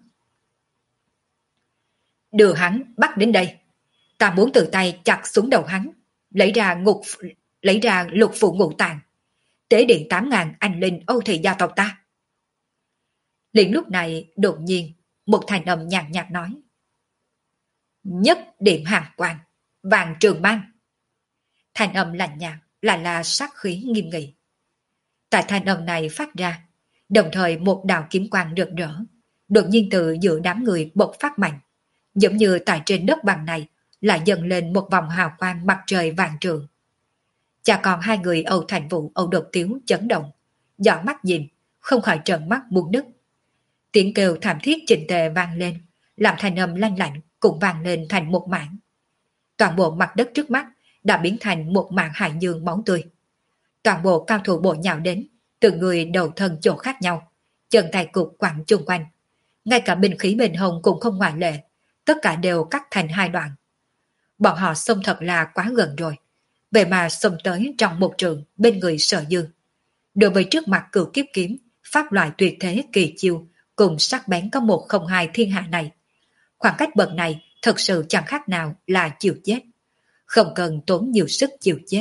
Đưa hắn bắt đến đây. Ta muốn tự tay chặt xuống đầu hắn, lấy ra ngục lấy ra lục phụ ngũ tạng, tế điện tám ngàn anh linh Âu thị gia tộc ta. Liền lúc này đột nhiên một thành âm nhàn nhạt nói. Nhất điểm hàng quan, vàng trường mang. Thành âm lạnh nhạt lại là sát khí nghiêm nghị. Tại thành âm này phát ra, đồng thời một đạo kiếm quang rực rỡ, đột nhiên từ giữa đám người bộc phát mạnh, giống như tại trên đất bằng này lại dần lên một vòng hào quang mặt trời vàng trường. Cha con hai người Âu Thành Vũ Âu Đột Tiếu chấn động, dõi mắt nhìn, không khỏi trợn mắt muốn nứt. Tiếng kêu thảm thiết chỉnh tề vang lên, làm thành âm lanh lạnh cũng vang lên thành một mảng. Toàn bộ mặt đất trước mắt đã biến thành một mảng hải dương máu tươi. Toàn bộ cao thủ bộ nhào đến, từng người đầu thân chỗ khác nhau, chân tay cục quẳng chung quanh. Ngay cả binh khí bên hông cũng không ngoại lệ, tất cả đều cắt thành hai đoạn. Bọn họ xông thật là quá gần rồi, vậy mà xông tới trong một trường bên người Sở Dương. Đối với trước mặt cửu kiếp kiếm, pháp loại tuyệt thế kỳ chiêu cùng sắc bén có một không hai thiên hạ này. Khoảng cách bậc này thật sự chẳng khác nào là chịu chết, không cần tốn nhiều sức chịu chết.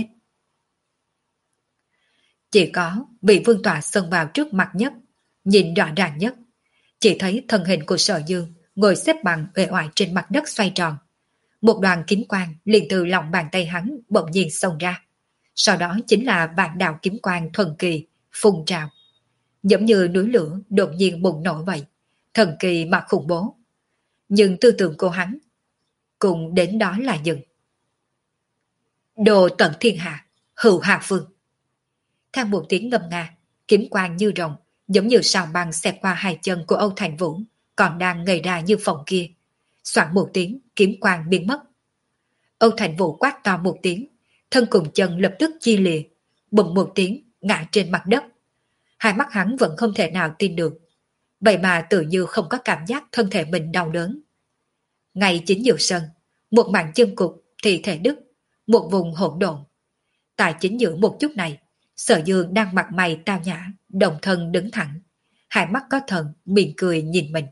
Chỉ có vị vương tọa xông vào trước mặt nhất, nhìn rõ ràng nhất, chỉ thấy thân hình của Sở Dương ngồi xếp bằng uể oải trên mặt đất xoay tròn. Một đoàn kiếm quang liền từ lòng bàn tay hắn bỗng nhiên xông ra. Sau đó chính là vạn đạo kiếm quang thuần kỳ, phun trào. giống như núi lửa đột nhiên bùng nổ vậy, thần kỳ mà khủng bố. Nhưng tư tưởng của hắn cùng đến đó là dừng. Đồ tận thiên hạ, hữu hạ phương. Theo một tiếng ngâm nga, kiếm quang như rồng, giống như sao băng xẹt qua hai chân của Âu Thành Vũ, còn đang ngây ra như phòng kia. Soạn một tiếng, kiếm quang biến mất. Âu Thành Vũ quát to một tiếng, thân cùng chân lập tức chia lìa, bùng một tiếng, ngã trên mặt đất. Hai mắt hắn vẫn không thể nào tin được. Vậy mà tự như không có cảm giác thân thể mình đau đớn. Ngay chính giữa sân, một mảng chân cục, thi thể đứt, một vùng hỗn độn. Tại chính giữa một chút này, Sở Dương đang mặt mày tao nhã, đồng thân đứng thẳng, hai mắt có thần, miệng cười nhìn mình.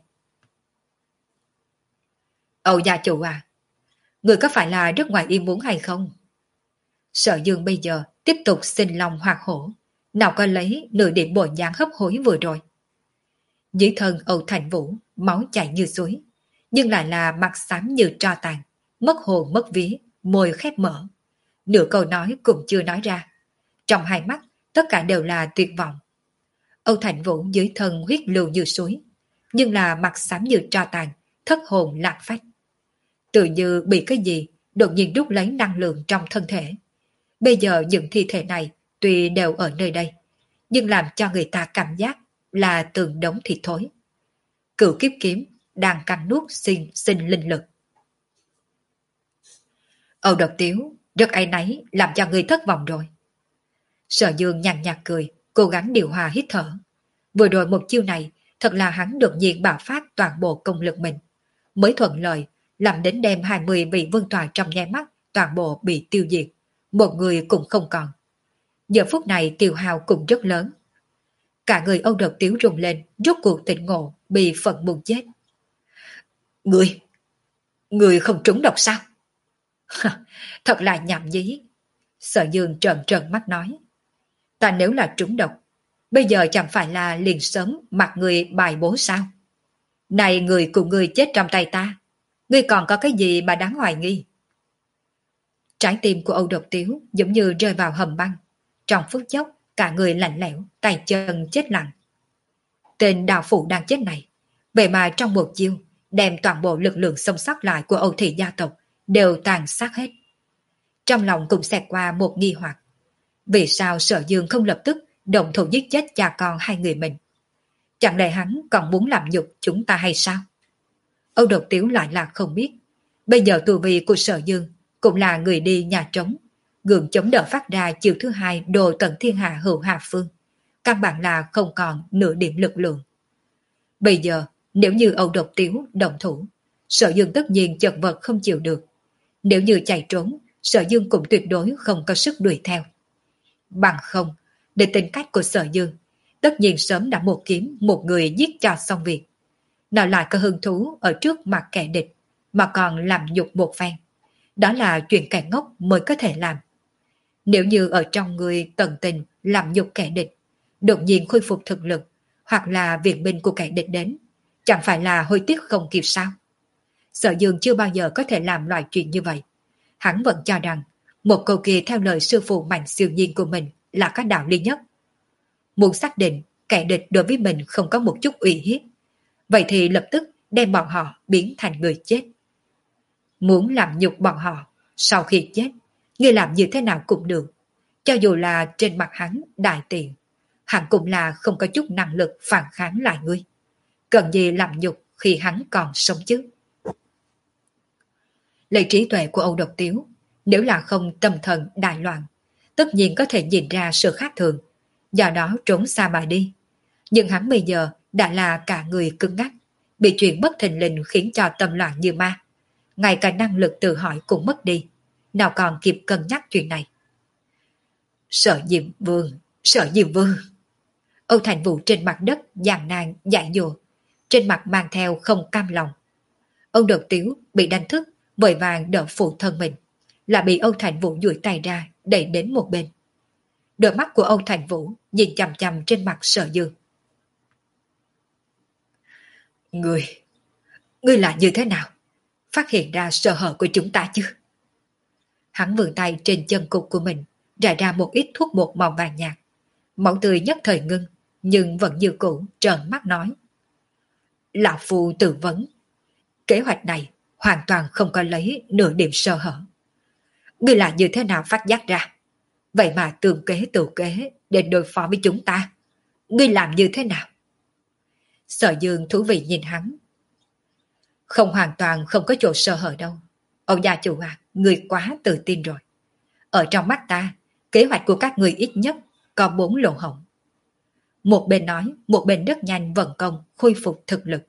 Âu gia chủ à, người có phải là rất ngoài ý muốn hay không? Sở Dương bây giờ tiếp tục sinh lòng hoạt hổ, nào có lấy nửa điểm bộ dáng hấp hối vừa rồi. Dưới thân Âu Thành Vũ, máu chảy như suối, nhưng lại là mặt xám như tro tàn, mất hồn mất vía, môi khép mở. Nửa câu nói cũng chưa nói ra. Trong hai mắt, tất cả đều là tuyệt vọng. Âu Thành Vũ dưới thân huyết lưu như suối, nhưng là mặt xám như tro tàn, thất hồn lạc phách. Tự như bị cái gì đột nhiên rút lấy năng lượng trong thân thể. Bây giờ những thi thể này tuy đều ở nơi đây, nhưng làm cho người ta cảm giác là từng đống thịt thối. Cửu kiếp kiếm đang cắn nuốt sinh sinh linh lực. Âu Độc Tiếu rất áy náy làm cho người thất vọng rồi. Sở Dương nhàn nhạt cười, cố gắng điều hòa hít thở. Vừa rồi một chiêu này, thật là hắn đột nhiên bạo phát toàn bộ công lực mình. Mới thuận lợi, làm đến đêm hai mươi vị vương tòa trong nháy mắt, toàn bộ bị tiêu diệt. Một người cũng không còn. Giờ phút này tiêu hao cũng rất lớn. Cả người Âu Độc Tiếu rùng lên, rốt cuộc tỉnh ngộ, bị phận muốn chết. Người, người không trúng độc sao? Thật là nhảm nhí. Sở Dương trợn trợn mắt nói. Ta nếu là trúng độc, bây giờ chẳng phải là liền sớm mặc người bài bố sao? Này người cùng người chết trong tay ta, ngươi còn có cái gì mà đáng hoài nghi? Trái tim của Âu Độc Tiếu giống như rơi vào hầm băng. Trong phút chốc, cả người lạnh lẽo, tay chân chết lặng. Tên đạo phụ đang chết này, vậy mà trong một chiêu, đem toàn bộ lực lượng sống sót lại của Âu Thị gia tộc đều tàn sát hết. Trong lòng cũng xẹt qua một nghi hoặc. Vì sao Sở Dương không lập tức động thủ giết chết cha con hai người mình? Chẳng lẽ hắn còn muốn làm nhục chúng ta hay sao? Âu Độc Tiếu lại là không biết. Bây giờ tù vi của Sở Dương cũng là người đi nhà trống, gượng chống đỡ phát ra chiều thứ hai đồ tận thiên hạ hữu hạ phương. Căn bản là không còn nửa điểm lực lượng. Bây giờ, nếu như Âu Độc Tiếu động thủ, Sở Dương tất nhiên chật vật không chịu được. Nếu như chạy trốn, Sở Dương cũng tuyệt đối không có sức đuổi theo. Bằng không, để tính cách của Sở Dương, tất nhiên sớm đã một kiếm một người giết cho xong việc. Nào lại có hứng thú ở trước mặt kẻ địch, mà còn làm nhục một phen. Đó là chuyện kẻ ngốc mới có thể làm. Nếu như ở trong người tận tình làm nhục kẻ địch, đột nhiên khôi phục thực lực, hoặc là viện binh của kẻ địch đến, chẳng phải là hối tiếc không kịp sao? Sở Dương chưa bao giờ có thể làm loại chuyện như vậy. Hắn vẫn cho rằng một câu kia theo lời sư phụ mạnh siêu nhiên của mình là có đạo lý nhất. Muốn xác định kẻ địch đối với mình không có một chút uy hiếp, vậy thì lập tức đem bọn họ biến thành người chết. Muốn làm nhục bọn họ, sau khi chết, ngươi làm như thế nào cũng được. Cho dù là trên mặt hắn đại tiện, hắn cũng là không có chút năng lực phản kháng lại ngươi. Cần gì làm nhục khi hắn còn sống chứ? Lấy trí tuệ của Âu Độc Tiếu, nếu là không tâm thần đại loạn, tất nhiên có thể nhìn ra sự khác thường, do đó trốn xa mà đi. Nhưng hắn bây giờ đã là cả người cứng ngắc, bị chuyện bất thình lình khiến cho tâm loạn như ma. Ngay cả năng lực tự hỏi cũng mất đi, nào còn kịp cân nhắc chuyện này. Sở Diệm Vương, Sở Diệm Vương. Âu Thành Vũ trên mặt đất giàn nan dại dồ, trên mặt mang theo không cam lòng. Âu Độc Tiếu bị đánh thức, vội vàng đỡ phụ thân mình, là bị Âu Thành Vũ duỗi tay ra đẩy đến một bên. Đôi mắt của Âu Thành Vũ nhìn chằm chằm trên mặt Sở Dương. Ngươi, ngươi là như thế nào? Phát hiện ra sơ hở của chúng ta chứ? Hắn vươn tay trên chân cục của mình, rải ra một ít thuốc bột màu vàng nhạt. Máu tươi nhất thời ngưng, nhưng vẫn như cũ trợn mắt nói. Lão Phu tự vấn, kế hoạch này hoàn toàn không có lấy nửa điểm sơ hở. Ngươi là như thế nào phát giác ra? Vậy mà tường kế tự kế để đối phó với chúng ta. Ngươi làm như thế nào? Sở Dương thú vị nhìn hắn. Không hoàn toàn không có chỗ sơ hở đâu. Ông gia chủ à, ngươi quá tự tin rồi. Ở trong mắt ta, kế hoạch của các ngươi ít nhất có bốn lỗ hổng. Một bên nói, một bên rất nhanh vận công khôi phục thực lực.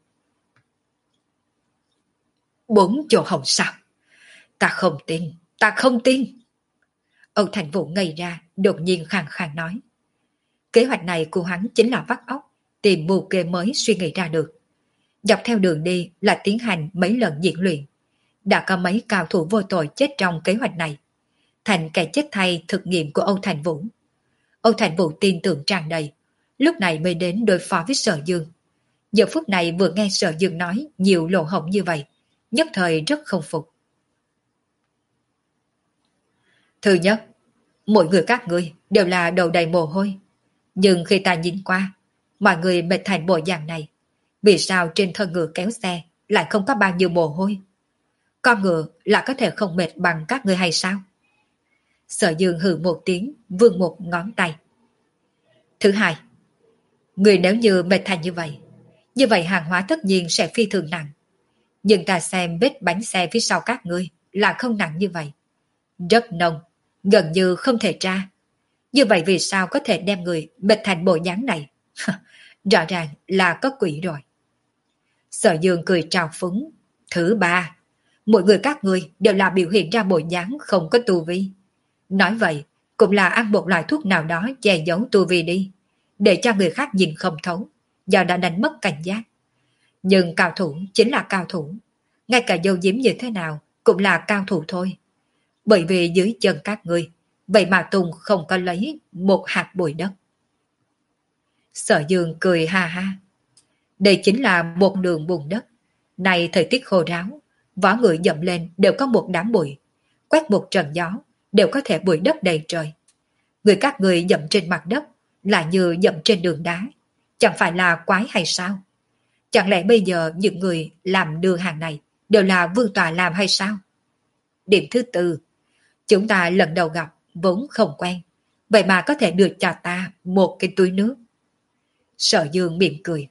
Bốn chỗ hổng sao? Ta không tin, ta không tin. Âu Thành Vũ ngây ra, đột nhiên khàn khàn nói. Kế hoạch này của hắn chính là vắt óc, tìm mưu kê mới suy nghĩ ra được. Dọc theo đường đi là tiến hành mấy lần diễn luyện. Đã có mấy cao thủ vô tội chết trong kế hoạch này. Thành kẻ chết thay thực nghiệm của Âu Thành Vũ. Âu Thành Vũ tin tưởng tràn đầy, lúc này mới đến đối phó với Sở Dương. Giờ phút này vừa nghe Sở Dương nói nhiều lỗ hổng như vậy, nhất thời rất không phục. Thứ nhất, mỗi người các ngươi đều là đầu đầy mồ hôi. Nhưng khi ta nhìn qua, mọi người mệt thành bộ dạng này, vì sao trên thân ngựa kéo xe lại không có bao nhiêu mồ hôi? Con ngựa là có thể không mệt bằng các ngươi hay sao? Sở Dương hừ một tiếng, vươn một ngón tay. Thứ hai, người nếu như mệt thành như vậy, như vậy hàng hóa tất nhiên sẽ phi thường nặng. Nhưng ta xem vết bánh xe phía sau các ngươi là không nặng như vậy. Rất nông, gần như không thể tra. Như vậy vì sao có thể đem người mệt thành bộ dáng này? Rõ ràng là có quỷ rồi. Sở Dương cười trào phúng. Thứ ba, mỗi người các ngươi đều là biểu hiện ra bộ dáng không có tu vi. Nói vậy cũng là ăn một loại thuốc nào đó che giấu tu vi đi, để cho người khác nhìn không thấu, do đã đánh mất cảnh giác. Nhưng cao thủ chính là cao thủ, ngay cả dâu diếm như thế nào cũng là cao thủ thôi. Bởi vì dưới chân các ngươi, vậy mà Tùng không có lấy một hạt bụi đất. Sở Dương cười ha ha. Đây chính là một đường bùn đất. Này thời tiết khô ráo, võ người dậm lên đều có một đám bụi. Quét một trận gió, đều có thể bụi đất đầy trời. Người các người dậm trên mặt đất là như dậm trên đường đá. Chẳng phải là quái hay sao? Chẳng lẽ bây giờ những người làm đưa hàng này đều là vương tọa làm hay sao? Điểm thứ tư, chúng ta lần đầu gặp vốn không quen, vậy mà có thể được cho ta một cái túi nước. Sở Dương mỉm cười.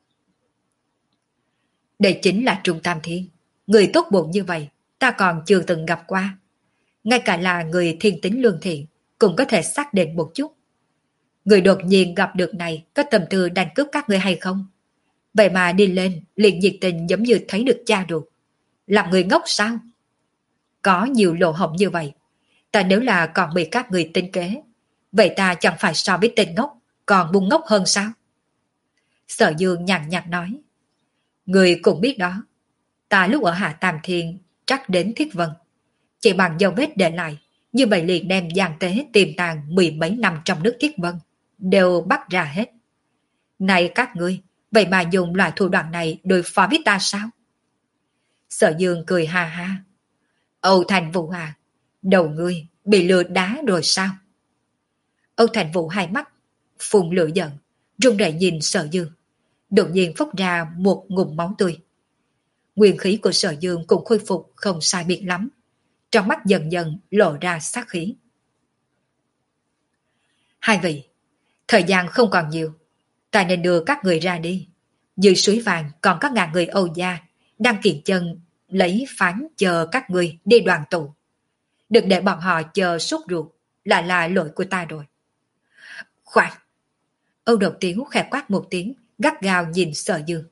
Đây chính là Trung Tam Thiên. Người tốt bụng như vậy ta còn chưa từng gặp qua. Ngay cả là người thiên tính lương thiện cũng có thể xác định một chút. Người đột nhiên gặp được này có tầm tư đánh cướp các người hay không? Vậy mà đi lên liền nhiệt tình giống như thấy được cha ruột. Làm người ngốc sao? Có nhiều lỗ hổng như vậy, ta nếu là còn bị các người tính kế, vậy ta chẳng phải so với tên ngốc còn bung ngốc hơn sao? Sở Dương nhàn nhạt nói. Người cũng biết đó, ta lúc ở Hạ Tam Thiên chắc đến Thiết Vân, chỉ bằng dấu vết để lại, như vậy liền đem gian tế tiềm tàng mười mấy năm trong nước Thiết Vân đều bắt ra hết. Này các ngươi, vậy mà dùng loại thủ đoạn này đối phó với ta sao? Sở Dương cười ha ha. Âu Thành Vũ à, đầu ngươi bị lừa đá rồi sao? Âu Thành Vũ hai mắt phun lửa giận, run rẩy nhìn Sở Dương, đột nhiên phốc ra một ngụm máu tươi. Nguyên khí của Sở Dương cũng khôi phục không sai biệt lắm, trong mắt dần dần lộ ra sát khí. Hai vị, thời gian không còn nhiều, ta nên đưa các người ra đi. Dưới suối vàng còn có ngàn người Âu gia đang kiền chân lấy phán chờ các người đi đoàn tụ. Đừng để bọn họ chờ sốt ruột, là là lỗi của ta rồi. Khoan! Âu Độc Tiếu khẽ quát một tiếng, gắt gao nhìn Sở Dương.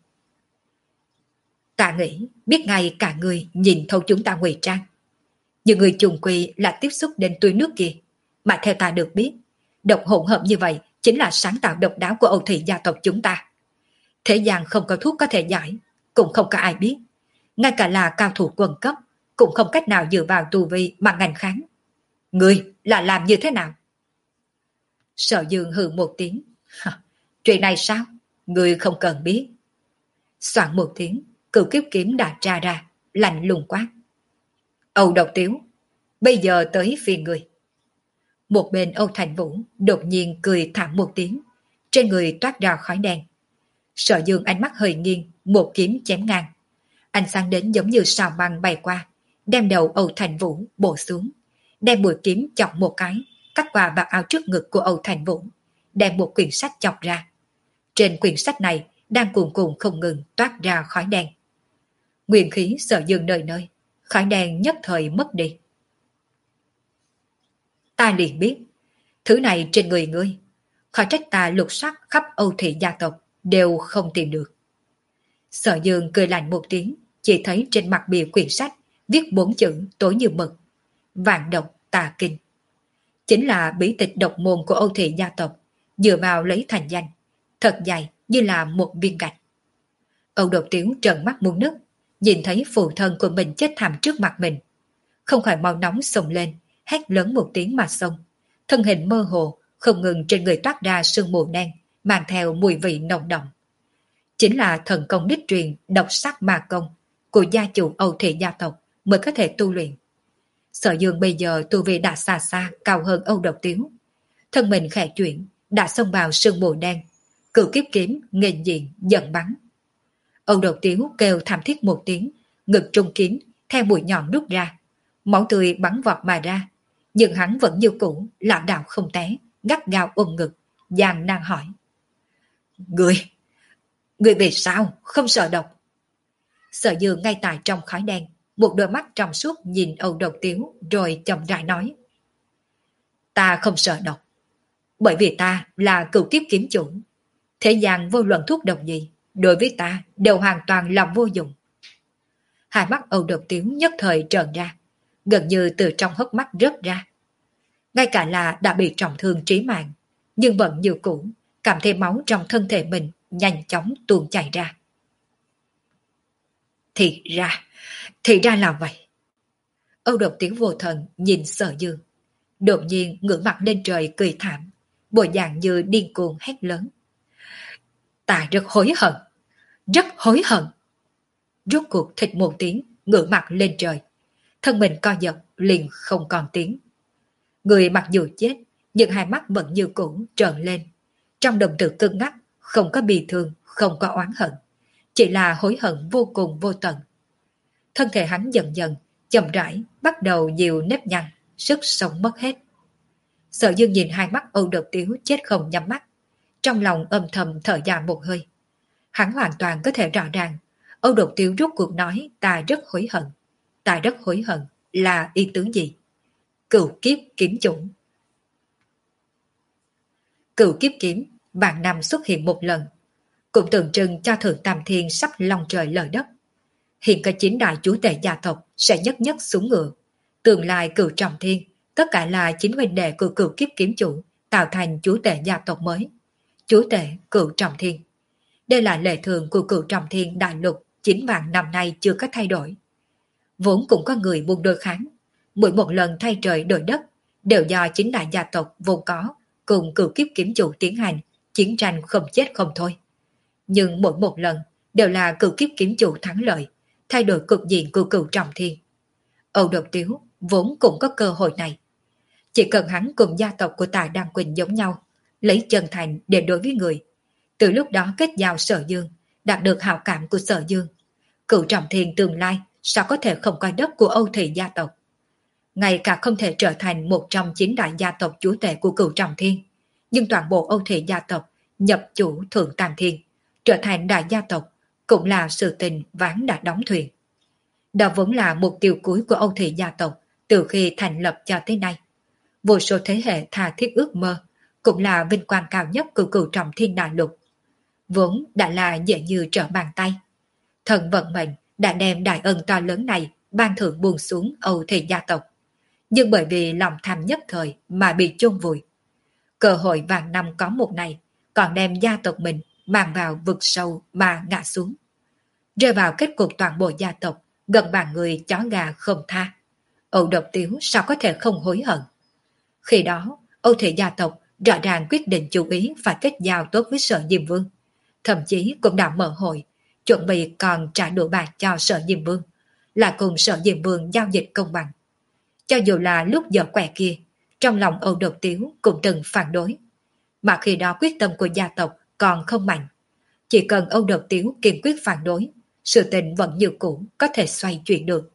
Ta nghĩ biết ngay cả người nhìn thấu chúng ta ngụy trang. Nhưng người trùng quy là tiếp xúc đến túi nước kia, mà theo ta được biết, độc hỗn hợp như vậy chính là sáng tạo độc đáo của Âu thị gia tộc chúng ta. Thế gian không có thuốc có thể giải, cũng không có ai biết. Ngay cả là cao thủ quần cấp, cũng không cách nào dựa vào tu vi mà ngành kháng. Ngươi là làm như thế nào? Sở Dương hừ một tiếng. Chuyện này sao? Ngươi không cần biết. Soạn một tiếng, cửu kiếp kiếm đã tra ra, lạnh lùng quát. Âu Độc Tiếu, bây giờ tới phiên ngươi. Một bên Âu Thành Vũ đột nhiên cười thảm một tiếng, trên người toát ra khói đen. Sở Dương ánh mắt hơi nghiêng, một kiếm chém ngang. Ánh sáng đến giống như sao băng bay qua, đem đầu Âu Thành Vũ bổ xuống, đem mũi kiếm chọc một cái, cắt qua vạt áo trước ngực của Âu Thành Vũ, đem một quyển sách chọc ra. Trên quyển sách này đang cuồn cuộn không ngừng toát ra khói đen. Nguyên khí Sở Dương nơi nơi, khói đen nhất thời mất đi. Ta liền biết, thứ này trên người ngươi, khỏi trách ta lục soát khắp Âu Thị gia tộc đều không tìm được. Sở Dương cười lạnh một tiếng, chỉ thấy trên mặt bìa quyển sách viết bốn chữ tối như mực: Vạn độc tà kinh. Chính là bí tịch độc môn của Âu Thị gia tộc, dựa vào lấy thành danh, thật dài như là một viên gạch. Âu Độc Tiếu trợn mắt muốn nứt, nhìn thấy phụ thân của mình chết thảm trước mặt mình, không khỏi máu nóng xông lên, hét lớn một tiếng mà xông, thân hình mơ hồ, không ngừng trên người toát ra sương mù đen, mang theo mùi vị nồng đậm. Chính là thần công đích truyền độc sắc ma công của gia chủ Âu Thị gia tộc mới có thể tu luyện. Sở Dương bây giờ tu vi đã xa xa cao hơn Âu Độc Tiếu, thân mình khẽ chuyển, đã xông vào sương mù đen, cửu kiếp kiếm nghênh diện giận bắn. Âu Độc Tiếu kêu thảm thiết một tiếng, ngực trung kiếm theo mũi nhọn rút ra, máu tươi bắn vọt mà ra, nhưng hắn vẫn như cũ lảo đảo không té, gắt gao ôm ngực, gian nan hỏi: Người, người vì sao không sợ độc? Sở Dương ngay tại trong khói đen, một đôi mắt trong suốt nhìn Âu Độc Tiếu rồi chậm rãi nói: Ta không sợ độc, bởi vì ta là cửu kiếp kiếm chủ. Thế gian vô luận thuốc độc gì, đối với ta đều hoàn toàn là vô dụng. Hai mắt Âu Độc Tiếu nhất thời trợn ra, gần như từ trong hốc mắt rớt ra. Ngay cả là đã bị trọng thương trí mạng, nhưng vẫn như cũ, cảm thấy máu trong thân thể mình nhanh chóng tuôn chảy ra. Thì ra, thì ra là vậy. Âu Độc Tiếu vô thần nhìn Sở Dương, đột nhiên ngửa mặt lên trời cười thảm, bộ dạng như điên cuồng hét lớn: Ta rất hối hận, rất hối hận. Rốt cuộc thịt một tiếng, ngửa mặt lên trời, thân mình co giật liền không còn tiếng. Người mặc dù chết, nhưng hai mắt vẫn như cũ trợn lên, trong đồng tử cứng ngắc, không có bi thương, không có oán hận, chỉ là hối hận vô cùng vô tận. Thân thể hắn dần dần, chậm rãi bắt đầu nhiều nếp nhăn, sức sống mất hết. Sở Dương nhìn hai mắt Âu Độc Tiếu chết không nhắm mắt, trong lòng âm thầm thở dài một hơi. Hắn hoàn toàn có thể rõ ràng, Âu Độc Tiếu rút cuộc nói ta rất hối hận. Ta rất hối hận là ý tứ gì? Cửu kiếp kiếm chủ. Cửu kiếp kiếm vạn năm xuất hiện một lần, cũng tượng trưng cho Thượng Tam Thiên sắp long trời lở đất. Hiện có chín đại chúa tể gia tộc sẽ nhất nhất xuống ngựa. Tương lai Cửu Trọng Thiên, tất cả là chính huynh đệ của cửu kiếp kiếm chủ, tạo thành chúa tể gia tộc mới. Chúa tể Cửu Trọng Thiên. Đây là lệ thường của Cửu Trọng Thiên đại lục chín vạn năm nay chưa có thay đổi. Vốn cũng có người buông đôi kháng, mỗi một lần thay trời đổi đất đều do chính đại gia tộc vốn có cùng cửu kiếp kiếm chủ tiến hành chiến tranh không chết không thôi. Nhưng mỗi một lần đều là cửu kiếp kiếm chủ thắng lợi, thay đổi cục diện của Cửu Trọng Thiên. Âu Độc Tiếu vốn cũng có cơ hội này. Chỉ cần hắn cùng gia tộc của Tạ Đăng Quỳnh giống nhau, lấy chân thành để đối với người, từ lúc đó kết giao Sở Dương, đạt được hảo cảm của Sở Dương, Cửu Trọng Thiên tương lai sao có thể không coi đất của Âu Thị gia tộc. Ngay cả không thể trở thành một trong chín đại gia tộc chúa tể của Cửu Trọng Thiên, nhưng toàn bộ Âu Thị gia tộc nhập chủ Thượng Tam Thiên, trở thành đại gia tộc, cũng là sự tình ván đã đóng thuyền. Đó vốn là mục tiêu cuối của Âu Thị gia tộc từ khi thành lập cho tới nay. Vô số thế hệ tha thiết ước mơ, cũng là vinh quang cao nhất của Cửu Trọng Thiên đại lục. Vốn đã là dễ như trở bàn tay. Thần vận mệnh đã đem đại ân to lớn này ban thưởng buông xuống Âu Thị gia tộc, nhưng bởi vì lòng tham nhất thời mà bị chôn vùi. Cơ hội vàng năm có một này, còn đem gia tộc mình mang vào vực sâu mà ngã xuống. Rơi vào kết cục toàn bộ gia tộc, gần bàn người chó gà không tha. Âu Độc Tiếu sao có thể không hối hận? Khi đó, Âu Thị gia tộc rõ ràng quyết định chú ý phải kết giao tốt với Sở Diêm Vương. Thậm chí cũng đã mở hội, chuẩn bị còn trả đủ bạc cho Sở Diêm Vương, là cùng Sở Diêm Vương giao dịch công bằng. Cho dù là lúc giờ quẻ kia, trong lòng Âu Độc Tiếu cũng từng phản đối. mà khi đó quyết tâm của gia tộc còn không mạnh. Chỉ cần Âu Độc Tiếu kiên quyết phản đối, sự tình vẫn như cũ có thể xoay chuyển được.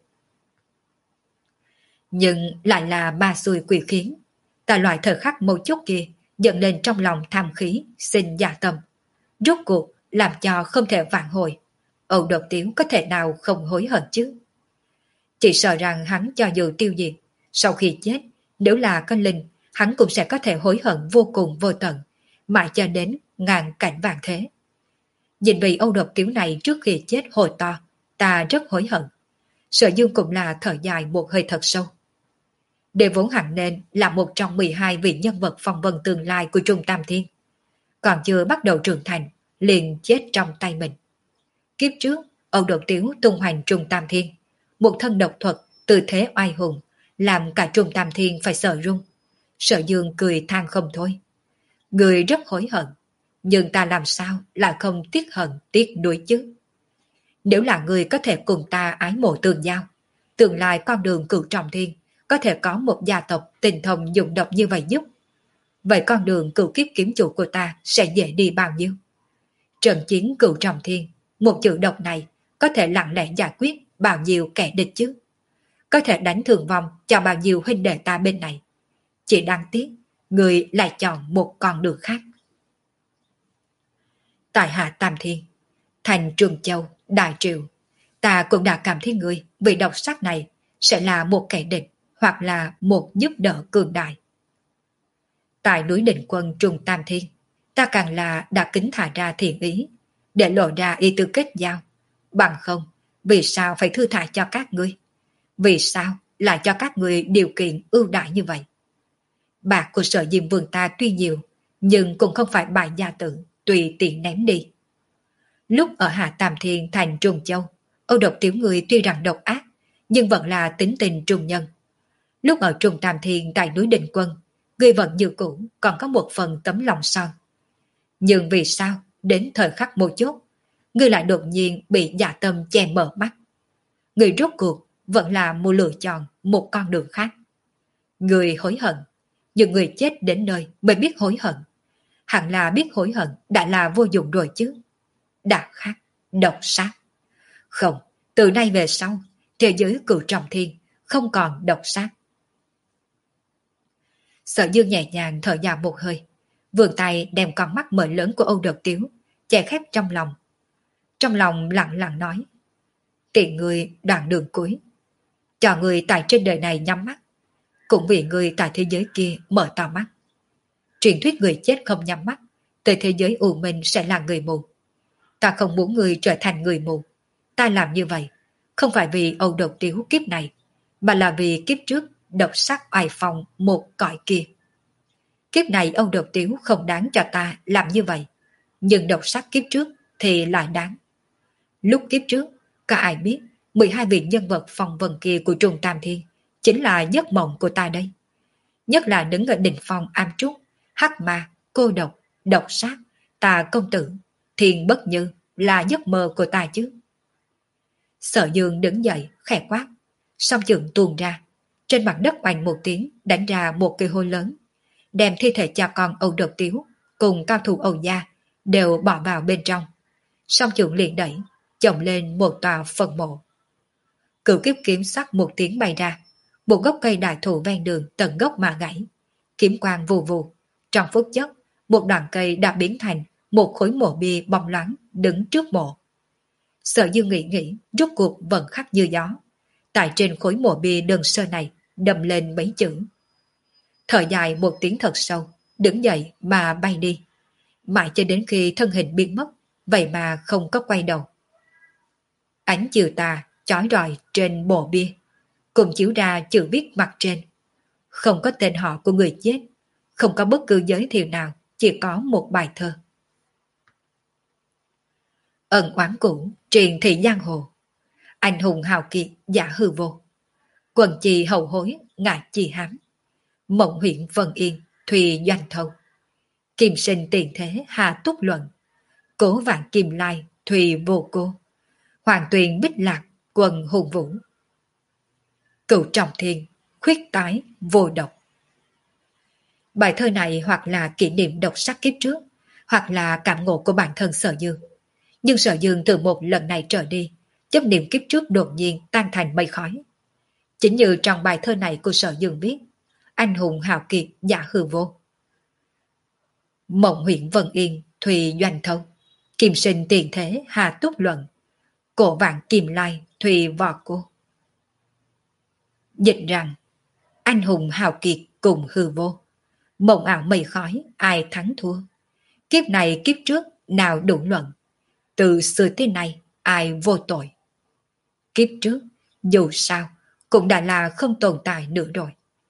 Nhưng lại là ma xui quỷ khiến. Tại loại thời khắc mấu chốt kia dần lên trong lòng tham khí, sinh dạ tâm. Rốt cuộc làm cho không thể vạn hồi. Âu Độc Tiếu có thể nào không hối hận chứ? Chỉ sợ rằng hắn cho dù tiêu diệt, sau khi chết, nếu là con linh, hắn cũng sẽ có thể hối hận vô cùng vô tận, mãi cho đến ngàn cảnh vạn thế. Nhìn vì Âu Độc Tiếu này trước khi chết hồi to, ta rất hối hận. Sở Dương cũng là thở dài một hơi thật sâu. Để vốn hẳn nên là một trong mười hai vị nhân vật phong vân tương lai của Trung Tam Thiên. Còn chưa bắt đầu trưởng thành, liền chết trong tay mình. Kiếp trước, Âu Độc Tiếu tung hoành Trung Tam Thiên, một thân độc thuật, tư thế oai hùng, làm cả Trung Tam Thiên phải sợ run. Sở Dương cười than không thôi. Người rất hối hận, nhưng ta làm sao lại không tiếc hận tiếc nuối chứ? Nếu là người có thể cùng ta ái mộ tương giao, tương lai con đường cửu trọng thiên có thể có một gia tộc tình thông dụng độc như vậy giúp. Vậy con đường cửu kiếp kiếm chủ của ta sẽ dễ đi bao nhiêu? Trận chiến cửu trọng thiên, một chữ độc này có thể lặng lẽ giải quyết bao nhiêu kẻ địch chứ? Có thể đánh thường vong cho bao nhiêu huynh đệ ta bên này? Chỉ đáng tiếc, người lại chọn một con đường khác. Tại Hạ Tam Thiên, thành Trường Châu, Đại Triều, ta cũng đã cảm thấy người vì độc sắc này sẽ là một kẻ địch hoặc là một giúp đỡ cường đại. Tại núi Định Quân Trung Tam Thiên, ta càng là đã kính thả ra thiện ý, để lộ ra ý tư kết giao. Bằng không, vì sao phải thư thả cho các ngươi? Vì sao lại cho các ngươi điều kiện ưu đại như vậy? Bạc của Sở Diêm Vương ta tuy nhiều, nhưng cũng không phải bại gia tử, tùy tiện ném đi. Lúc ở Hạ Tam Thiên thành Trung Châu, Âu Độc Tiếu người tuy rằng độc ác, nhưng vẫn là tính tình trung nhân. Lúc ở Trung Tam Thiên tại núi Định Quân, người vẫn như cũ còn có một phần tấm lòng son. Nhưng vì sao đến thời khắc một chốt, người lại đột nhiên bị dạ tâm che mở mắt? Người rốt cuộc vẫn là một lựa chọn một con đường khác. Người hối hận, nhưng người chết đến nơi mới biết hối hận. Hẳn là biết hối hận đã là vô dụng rồi chứ. Đã khác, độc sát. Không, từ nay về sau, thế giới cửu trọng thiên không còn độc sát. Sở Dương nhẹ nhàng thở dài một hơi, vươn tay đem con mắt mở lớn của Âu Độc Tiếu che khép trong lòng. Trong lòng lặng lặng nói: tiện người đoạn đường cuối, cho người tại trên đời này nhắm mắt, cũng vì người tại thế giới kia mở to mắt. Truyền thuyết người chết không nhắm mắt, tới thế giới u minh sẽ là người mù. Ta không muốn người trở thành người mù. Ta làm như vậy không phải vì Âu Độc Tiếu kiếp này, mà là vì kiếp trước độc sắc oai phong một cõi kia. Kiếp này Âu Độc Tiếu không đáng cho ta làm như vậy, nhưng độc sắc kiếp trước thì lại đáng. Lúc kiếp trước, có ai biết mười hai vị nhân vật phong vân kia của Trung Tam Thiên chính là giấc mộng của ta đây. Nhất là đứng ở đỉnh phong am trúc, hắc ma, cô độc, độc sát, ta công tử, thiên bất như là giấc mơ của ta chứ. Sở Dương đứng dậy, khẽ quát, song chưởng tuôn ra, trên mặt đất oanh một tiếng đánh ra một cây hôi lớn, đem thi thể cha con Âu Độc Tiếu cùng cao thủ Âu Gia đều bỏ vào bên trong. Song chưởng liền đẩy, chồng lên một tòa phần mộ. Cửu kiếp kiếm sắc một tiếng bay ra, một gốc cây đại thụ ven đường tận gốc mà gãy, kiếm quang vù vù. Trong phút chốc, một đoạn cây đã biến thành một khối mộ bia bóng loáng đứng trước mộ. Sở Dương nghĩ nghĩ, rút cuộc vận khắc như gió. Tại trên khối mộ bia đơn sơ này đâm lên mấy chữ. Thở dài một tiếng thật sâu, đứng dậy mà bay đi. Mãi cho đến khi thân hình biến mất, vậy mà không có quay đầu. Ánh chiều tà chói rọi trên mộ bia, cùng chiếu ra chữ viết mặt trên. Không có tên họ của người chết, không có bất cứ giới thiệu nào, chỉ có một bài thơ. Ẩn oán cũ, truyền thị giang hồ. Anh hùng hào kiệt, giả hư vô. Quần chì hậu hối, ngại chi hám. Mộng huyện Vân Yên, thùy doanh thâu. Kim sinh tiền thế, hà túc luận. Cố vạn kim lai, thùy vô cô. Hoàng tuyền bích lạc, quần hùng vũ. Cửu trọng thiên, khuyết tái, vô độc. Bài thơ này hoặc là kỷ niệm đọc sách kiếp trước, hoặc là cảm ngộ của bản thân Sở Dương. Nhưng Sở Dương từ một lần này trở đi, chấp niệm kiếp trước đột nhiên tan thành mây khói. Chính như trong bài thơ này của Sở Dương viết, anh hùng hào kiệt giả hư vô. Mộng huyện Vân Yên, Thùy Doanh Thâu, kim sinh tiền thế hà túc luận, cổ vạn kim lai, Thùy vò cô. Dịch rằng, anh hùng hào kiệt cùng hư vô, mộng ảo mây khói, ai thắng thua. Kiếp này kiếp trước nào đủ luận, từ xưa tới nay ai vô tội. Kiếp trước, dù sao, cũng đã là không tồn tại nữa rồi.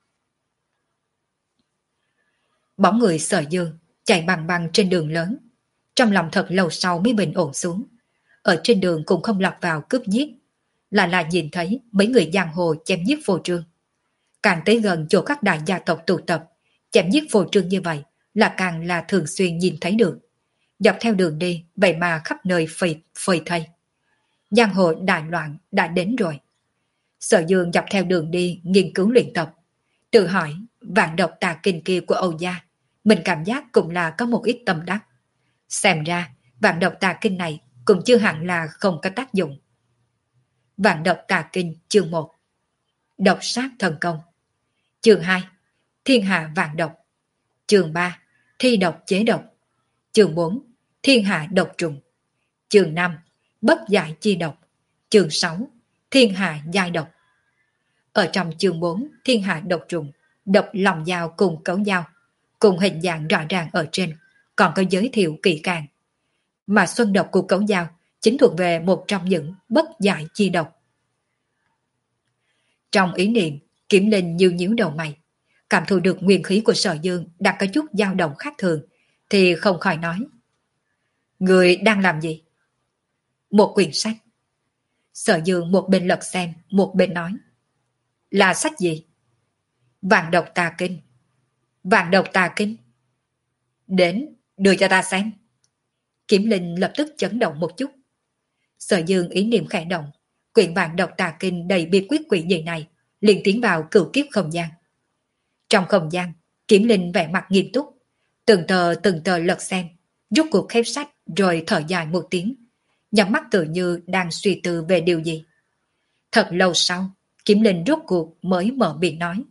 Bóng người Sở Dương chạy bằng bằng trên đường lớn, trong lòng thật lâu sau mới bình ổn xuống. Ở trên đường cũng không lọt vào cướp giết, là là nhìn thấy mấy người giang hồ chém giết vô trương. Càng tới gần chỗ các đại gia tộc tụ tập, chém giết vô trương như vậy là càng là thường xuyên nhìn thấy được. Dọc theo đường đi, vậy mà khắp nơi phơi phơi thây. Giang hồ đại loạn đã đến rồi. Sở Dương dọc theo đường đi nghiên cứu luyện tập, tự hỏi vạn độc tà kinh kia của Âu gia, mình cảm giác cũng là có một ít tâm đắc. Xem ra vạn độc tà kinh này cũng chưa hẳn là không có tác dụng. Vạn độc tà kinh chương một, độc sát thần công. Chương hai, thiên hạ vạn độc. Chương ba, thi độc chế độc. Chương bốn, thiên hạ độc trùng. Chương năm, bất giải chi độc. Chương sáu, thiên hạ giai độc. Ở trong chương bốn, thiên hạ độc trùng, độc lòng dao cùng cấu dao, cùng hình dạng rõ ràng ở trên, còn có giới thiệu kỹ càng. Mà xuân độc của cấu dao chính thuộc về một trong những bất giải chi độc. Trong ý niệm, Kiểm Linh nhíu nhíu đầu mày, cảm thụ được nguyên khí của Sở Dương đang có chút dao động khác thường, thì không khỏi nói: Người đang làm gì? Một quyển sách. Sở Dương một bên lật xem, một bên nói: Là sách gì? Vạn độc tà kinh. Vạn độc tà kinh. Đến, đưa cho ta xem. Kiểm Linh lập tức chấn động một chút. Sở Dương ý niệm khẽ động, quyển vạn độc tà kinh đầy bí quyết quỷ dị này liền tiến vào cửu kiếp không gian. Trong không gian, Kiểm Linh vẻ mặt nghiêm túc, từng tờ từng tờ lật xem, rút cuộc khép sách rồi thở dài một tiếng, nhắm mắt tự như đang suy tư về điều gì. Thật lâu sau, Kiểm Linh rút cuộc mới mở miệng nói: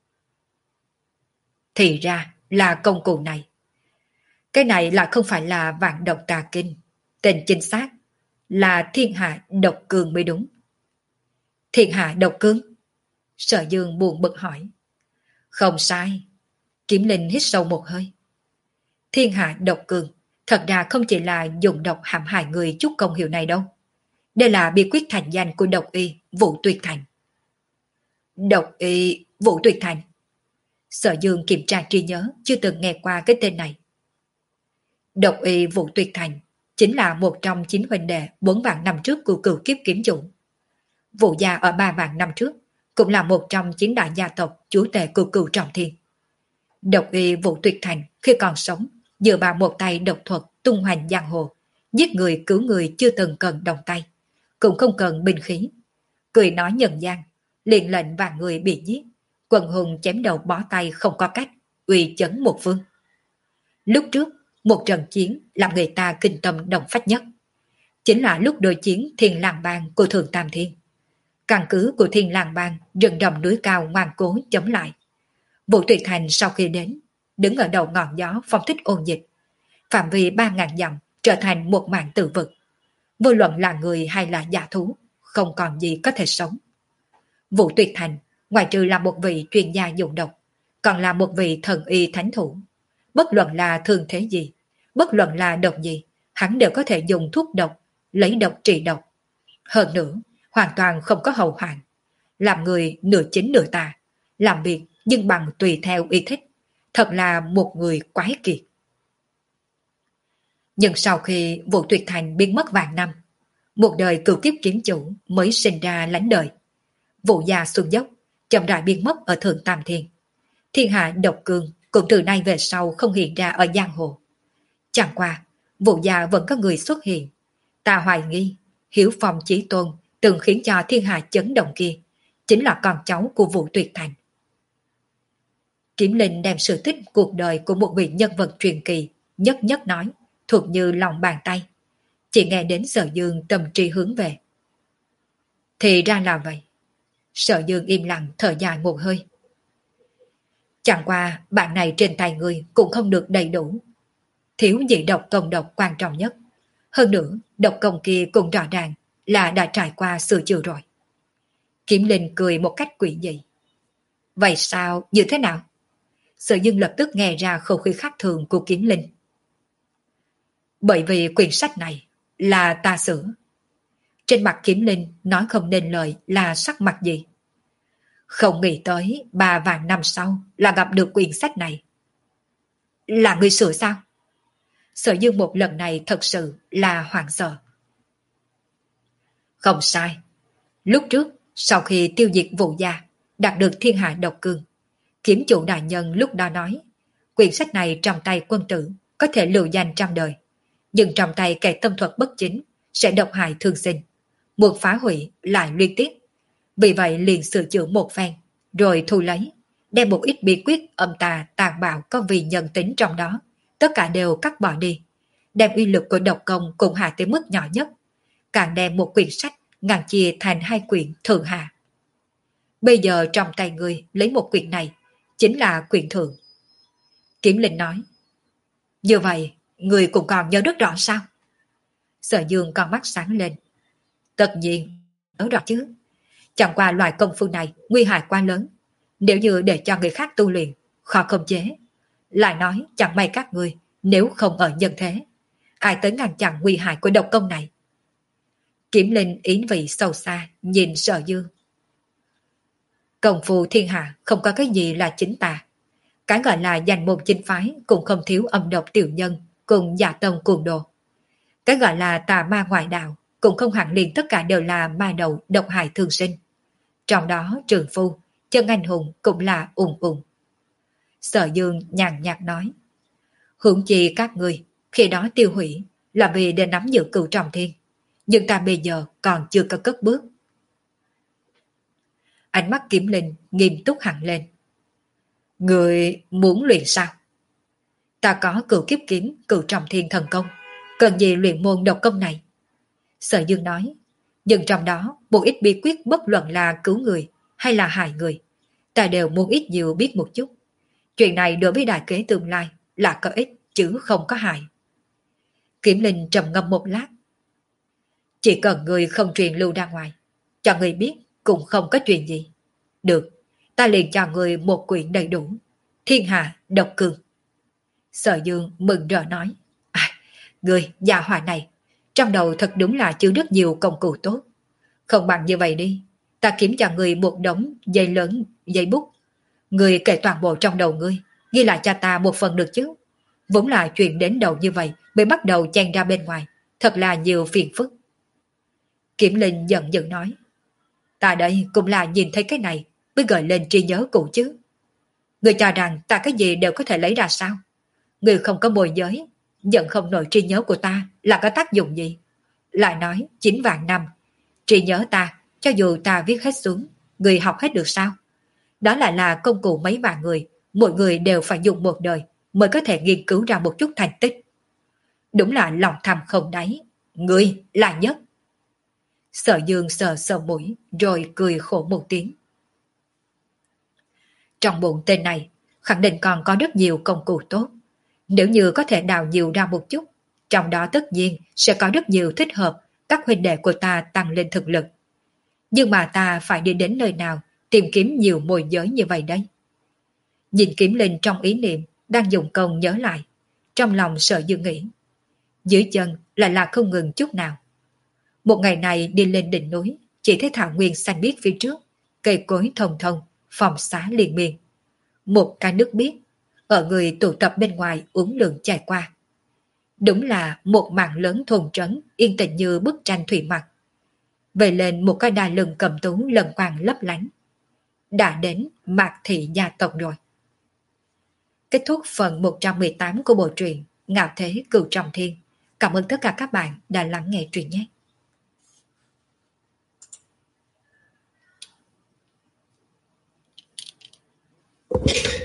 Thì ra là công cụ này. Cái này là không phải là vạn độc tà kinh, tên chính xác là thiên hạ độc cương mới đúng. Thiên hạ độc cương? Sở Dương buồn bực hỏi. Không sai. Kiểm Linh hít sâu một hơi. Thiên hạ độc cương thật ra không chỉ là dùng độc hãm hại người chút công hiệu này đâu. Đây là bí quyết thành danh của độc y Vũ Tuyệt Thành. Độc y Vũ Tuyệt Thành? Sở Dương kiểm tra trí nhớ, chưa từng nghe qua cái tên này. Độc y Vũ Tuyệt Thành chính là một trong chín huynh đệ bốn vạn năm trước của cửu kiếp kiếm chủ. Vũ gia ở ba vạn năm trước cũng là một trong chín đại gia tộc chúa tể của cửu trọng thiên. Độc y Vũ Tuyệt Thành khi còn sống dựa vào một tay độc thuật tung hoành giang hồ, giết người cứu người chưa từng cần động tay, cũng không cần binh khí, cười nói nhân gian, liền lệnh vạn người bị giết, quần hùng chém đầu bó tay không có cách, uy chấn một phương. Lúc trước một trận chiến làm người ta kinh tâm động phách nhất chính là lúc đối chiến Thiên Lang Bang của Thượng Tam Thiên. Căn cứ của Thiên Lang Bang rừng rậm núi cao ngoan cố chống lại. Vũ Tuyệt Thành sau khi đến, đứng ở đầu ngọn gió phong thích ôn dịch, phạm vi ba ngàn dặm trở thành một mảng tử vực. Vô luận là người hay là giả thú, không còn gì có thể sống. Vũ Tuyệt Thành, ngoài trừ là một vị chuyên gia dụng độc, còn là một vị thần y thánh thủ. Bất luận là thương thế gì, bất luận là độc gì, hắn đều có thể dùng thuốc độc, lấy độc trị độc. Hơn nữa, hoàn toàn không có hậu hoạn. Làm người nửa chính nửa tà, làm việc nhưng bằng tùy theo ý thích. Thật là một người quái kiệt. Nhưng sau khi Vũ Tuyệt Thành biến mất vạn năm, một đời cửu kiếp kiếm chủ mới sinh ra lánh đời. Vũ gia xuân dốc, chậm rãi biến mất ở Thượng Tam Thiên. Thiên hạ độc cương cũng từ nay về sau không hiện ra ở giang hồ. Chẳng qua, Vũ gia vẫn có người xuất hiện. Ta hoài nghi, Hiếu Phong Chí Tôn từng khiến cho thiên hạ chấn động kia chính là con cháu của Vũ Tuyệt Thành. Kiếm Linh đem sự tích cuộc đời của một vị nhân vật truyền kỳ nhất nhất nói, thuộc như lòng bàn tay. Chỉ nghe đến Sở Dương tâm trí hướng về. Thì ra là vậy. Sở Dương im lặng thở dài một hơi. Chẳng qua bạn này trên tay người cũng không được đầy đủ. Thiếu dị độc công độc quan trọng nhất. Hơn nữa, độc công kia cũng rõ ràng là đã trải qua sửa chữa rồi. Kiếm Linh cười một cách quỷ dị. Vậy sao, như thế nào? Sở Dương lập tức nghe ra khẩu khí khác thường của Kiếm Linh. Bởi vì quyển sách này là ta sửa. Trên mặt Kiếm Linh nói không nên lời là sắc mặt gì. Không nghĩ tới ba vạn năm sau là gặp được quyển sách này. Là người sửa sao? Sở Dương một lần này thật sự là hoảng sợ. Không sai. Lúc trước, sau khi tiêu diệt Vũ Gia, đạt được thiên hạ độc cương, kiếm chủ đại nhân lúc đó nói, quyển sách này trong tay quân tử có thể lưu danh trăm đời, nhưng trong tay kẻ tâm thuật bất chính sẽ độc hại thương sinh, muốn phá hủy lại liên tiếp. Vì vậy liền sửa chữa một phen, rồi thu lấy, đem một ít bí quyết âm tà tàn bạo có vì nhân tính trong đó, tất cả đều cắt bỏ đi, đem uy lực của độc công cùng hạ tới mức nhỏ nhất, càng đem một quyển sách ngàn chia thành hai quyển thượng hạ. Bây giờ trong tay ngươi lấy một quyển này, chính là quyển thượng. Kiếm Linh nói, như vậy, ngươi cũng còn nhớ rất rõ sao? Sở Dương con mắt sáng lên. Tất nhiên, nhớ rõ chứ. Chẳng qua loại công phu này nguy hại quá lớn. Nếu như để cho người khác tu luyện, khó khống chế. Lại nói chẳng may các ngươi nếu không ở nhân thế, ai tới ngăn chặn nguy hại của độc công này? Kiếm Linh ý vị sâu xa nhìn Sở Dương. Công phu thiên hạ không có cái gì là chính tà. Cái gọi là danh môn chính phái cũng không thiếu âm độc tiểu nhân cùng giả tông cuồng đồ. Cái gọi là tà ma ngoại đạo cũng không hẳn liền tất cả đều là ma đầu độc hại thường sinh. Trong đó trường phu, chân anh hùng cũng là ùng ùng. Sở Dương nhàn nhạt nói, huống chi các người khi đó tiêu hủy là vì để nắm giữ cửu trọng thiên, nhưng ta bây giờ còn chưa có cất bước. Ánh mắt Kiếm Linh nghiêm túc hẳn lên. Người muốn luyện sao? Ta có cửu kiếp kiếm, cửu trọng thiên thần công, cần gì luyện môn độc công này? Sở Dương nói, nhưng trong đó một ít bí quyết bất luận là cứu người hay là hại người, ta đều muốn ít nhiều biết một chút. Chuyện này đối với đại kế tương lai là có ích chứ không có hại. Kiếm Linh trầm ngâm một lát. Chỉ cần người không truyền lưu ra ngoài, cho người biết cũng không có chuyện gì. Được, ta liền cho người một quyển đầy đủ, Thiên Hạ Độc Cương. Sở Dương mừng rỡ nói, à, người già hỏa này, trong đầu thật đúng là chứa rất nhiều công cụ tốt. Không bằng như vậy đi, ta kiếm cho người một đống dây lớn, dây bút. Người kể toàn bộ trong đầu ngươi, ghi lại cho ta một phần được chứ. Vốn là chuyện đến đầu như vậy mới bắt đầu chen ra bên ngoài, thật là nhiều phiền phức. Kiếm Linh giận dữ nói, ta đây cũng là nhìn thấy cái này mới gợi lên trí nhớ cũ chứ. Người cho rằng ta cái gì đều có thể lấy ra sao? Người không có môi giới, giận không nổi trí nhớ của ta là có tác dụng gì? Lại nói chín vạn năm, trí nhớ ta, cho dù ta viết hết xuống, người học hết được sao? Đó lại là công cụ mấy vạn người, mỗi người đều phải dùng một đời mới có thể nghiên cứu ra một chút thành tích. Đúng là lòng tham không đáy, người là nhất. Sở Dương sờ sờ mũi rồi cười khổ một tiếng. Trong bụng tên này khẳng định còn có rất nhiều công cụ tốt. Nếu như có thể đào nhiều ra một chút, trong đó tất nhiên sẽ có rất nhiều thích hợp các huynh đệ của ta tăng lên thực lực. Nhưng mà ta phải đi đến nơi nào tìm kiếm nhiều môi giới như vậy đấy? Nhìn Kiếm Linh trong ý niệm đang dùng công nhớ lại, trong lòng Sở Dương nghĩ. Dưới chân lại là không ngừng chút nào. Một ngày này đi lên đỉnh núi, chỉ thấy thảo nguyên xanh biếc phía trước, cây cối thông thông, phòng xá liền miên. Một cái nước biếc, ở người tụ tập bên ngoài uống lượng chảy qua. Đúng là một mảng lớn thôn trấn yên tĩnh như bức tranh thủy mặc. Về lên một cái đài lừng cầm tú lần quang lấp lánh. Đã đến Mạc Thị gia tộc rồi. Kết thúc phần một trăm mười tám của bộ truyện Ngạo Thế Cửu Trọng Thiên. Cảm ơn tất cả các bạn đã lắng nghe truyện nhé. You